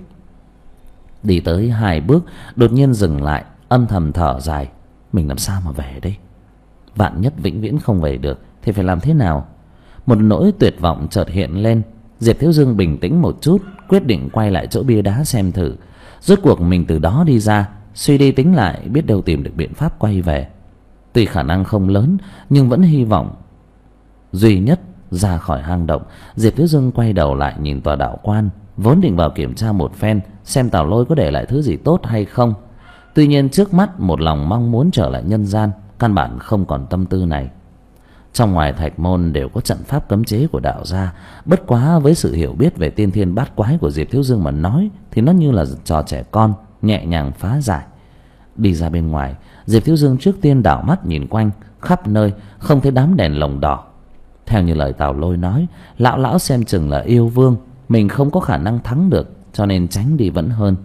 S1: Đi tới hai bước, đột nhiên dừng lại, âm thầm thở dài. Mình làm sao mà về đây? Vạn nhất vĩnh viễn không về được thì phải làm thế nào? Một nỗi tuyệt vọng chợt hiện lên. Diệp Thiếu Dương bình tĩnh một chút, quyết định quay lại chỗ bia đá xem thử. Rốt cuộc mình từ đó đi ra, suy đi tính lại, biết đâu tìm được biện pháp quay về. Tuy khả năng không lớn, nhưng vẫn hy vọng duy nhất ra khỏi hang động. Diệp Thiếu Dương quay đầu lại nhìn tòa đạo quan, vốn định vào kiểm tra một phen xem Tào Lôi có để lại thứ gì tốt hay không. Tuy nhiên trước mắt một lòng mong muốn trở lại nhân gian, căn bản không còn tâm tư này. Trong ngoài thạch môn đều có trận pháp cấm chế của đạo gia, bất quá với sự hiểu biết về tiên thiên bát quái của Diệp Thiếu Dương mà nói thì nó như là trò trẻ con, nhẹ nhàng phá giải. Đi ra bên ngoài, Diệp Thiếu Dương trước tiên đảo mắt nhìn quanh, khắp nơi không thấy đám đèn lồng đỏ. Theo như lời Tào Lôi nói, lão lão xem chừng là yêu vương, mình không có khả năng thắng được, cho nên tránh đi vẫn hơn.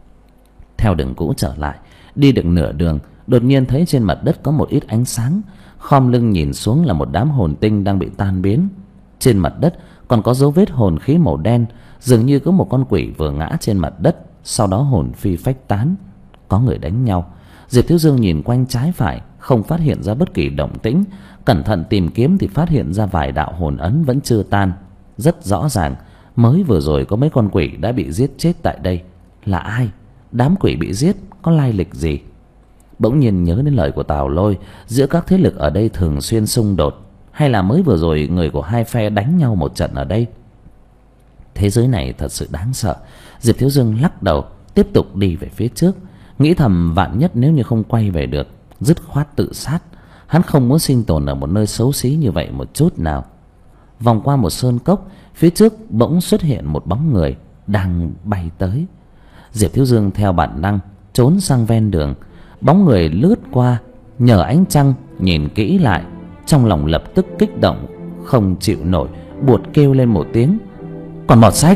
S1: Theo đường cũ trở lại, đi được nửa đường, đột nhiên thấy trên mặt đất có một ít ánh sáng. Khom lưng nhìn xuống là một đám hồn tinh đang bị tan biến. Trên mặt đất còn có dấu vết hồn khí màu đen, dường như có một con quỷ vừa ngã trên mặt đất, sau đó hồn phi phách tán. Có người đánh nhau. Diệp Thiếu Dương nhìn quanh trái phải, không phát hiện ra bất kỳ động tĩnh. Cẩn thận tìm kiếm thì phát hiện ra vài đạo hồn ấn vẫn chưa tan. Rất rõ ràng, mới vừa rồi có mấy con quỷ đã bị giết chết tại đây. Là ai? Đám quỷ bị giết có lai lịch gì? Bỗng nhiên nhớ đến lời của Tào Lôi, giữa các thế lực ở đây thường xuyên xung đột, hay là mới vừa rồi người của hai phe đánh nhau một trận ở đây? Thế giới này thật sự đáng sợ. Diệp Thiếu Dương lắc đầu, tiếp tục đi về phía trước, nghĩ thầm vạn nhất nếu như không quay về được, dứt khoát tự sát. Hắn không muốn sinh tồn ở một nơi xấu xí như vậy một chút nào. Vòng qua một sơn cốc, phía trước bỗng xuất hiện một bóng người đang bay tới. Diệp Thiếu Dương theo bản năng trốn sang ven đường. Bóng người lướt qua, nhờ ánh trăng nhìn kỹ lại, trong lòng lập tức kích động không chịu nổi, buột kêu lên một tiếng: "Còn mọt sách!"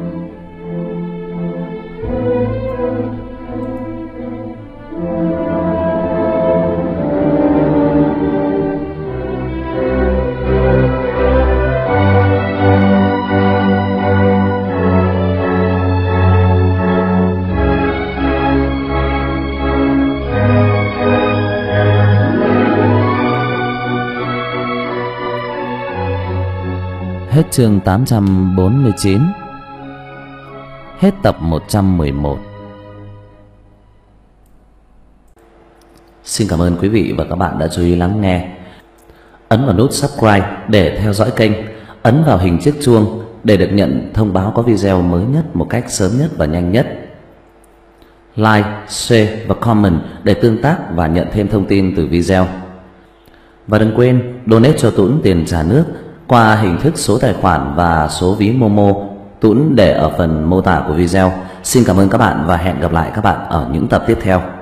S1: Hết chương tám trăm bốn mươi chín. Hết tập một trăm mười một. Xin cảm ơn quý vị và các bạn đã chú ý lắng nghe. Ấn vào nút subscribe để theo dõi kênh, ấn vào hình chiếc chuông để được nhận thông báo có video mới nhất một cách sớm nhất và nhanh nhất. Like, share và comment để tương tác và nhận thêm thông tin từ video. Và đừng quên donate cho Tuấn tiền trả nước qua hình thức số tài khoản và số ví Momo, Tuấn để ở phần mô tả của video. Xin cảm ơn các bạn và hẹn gặp lại các bạn ở những tập tiếp theo.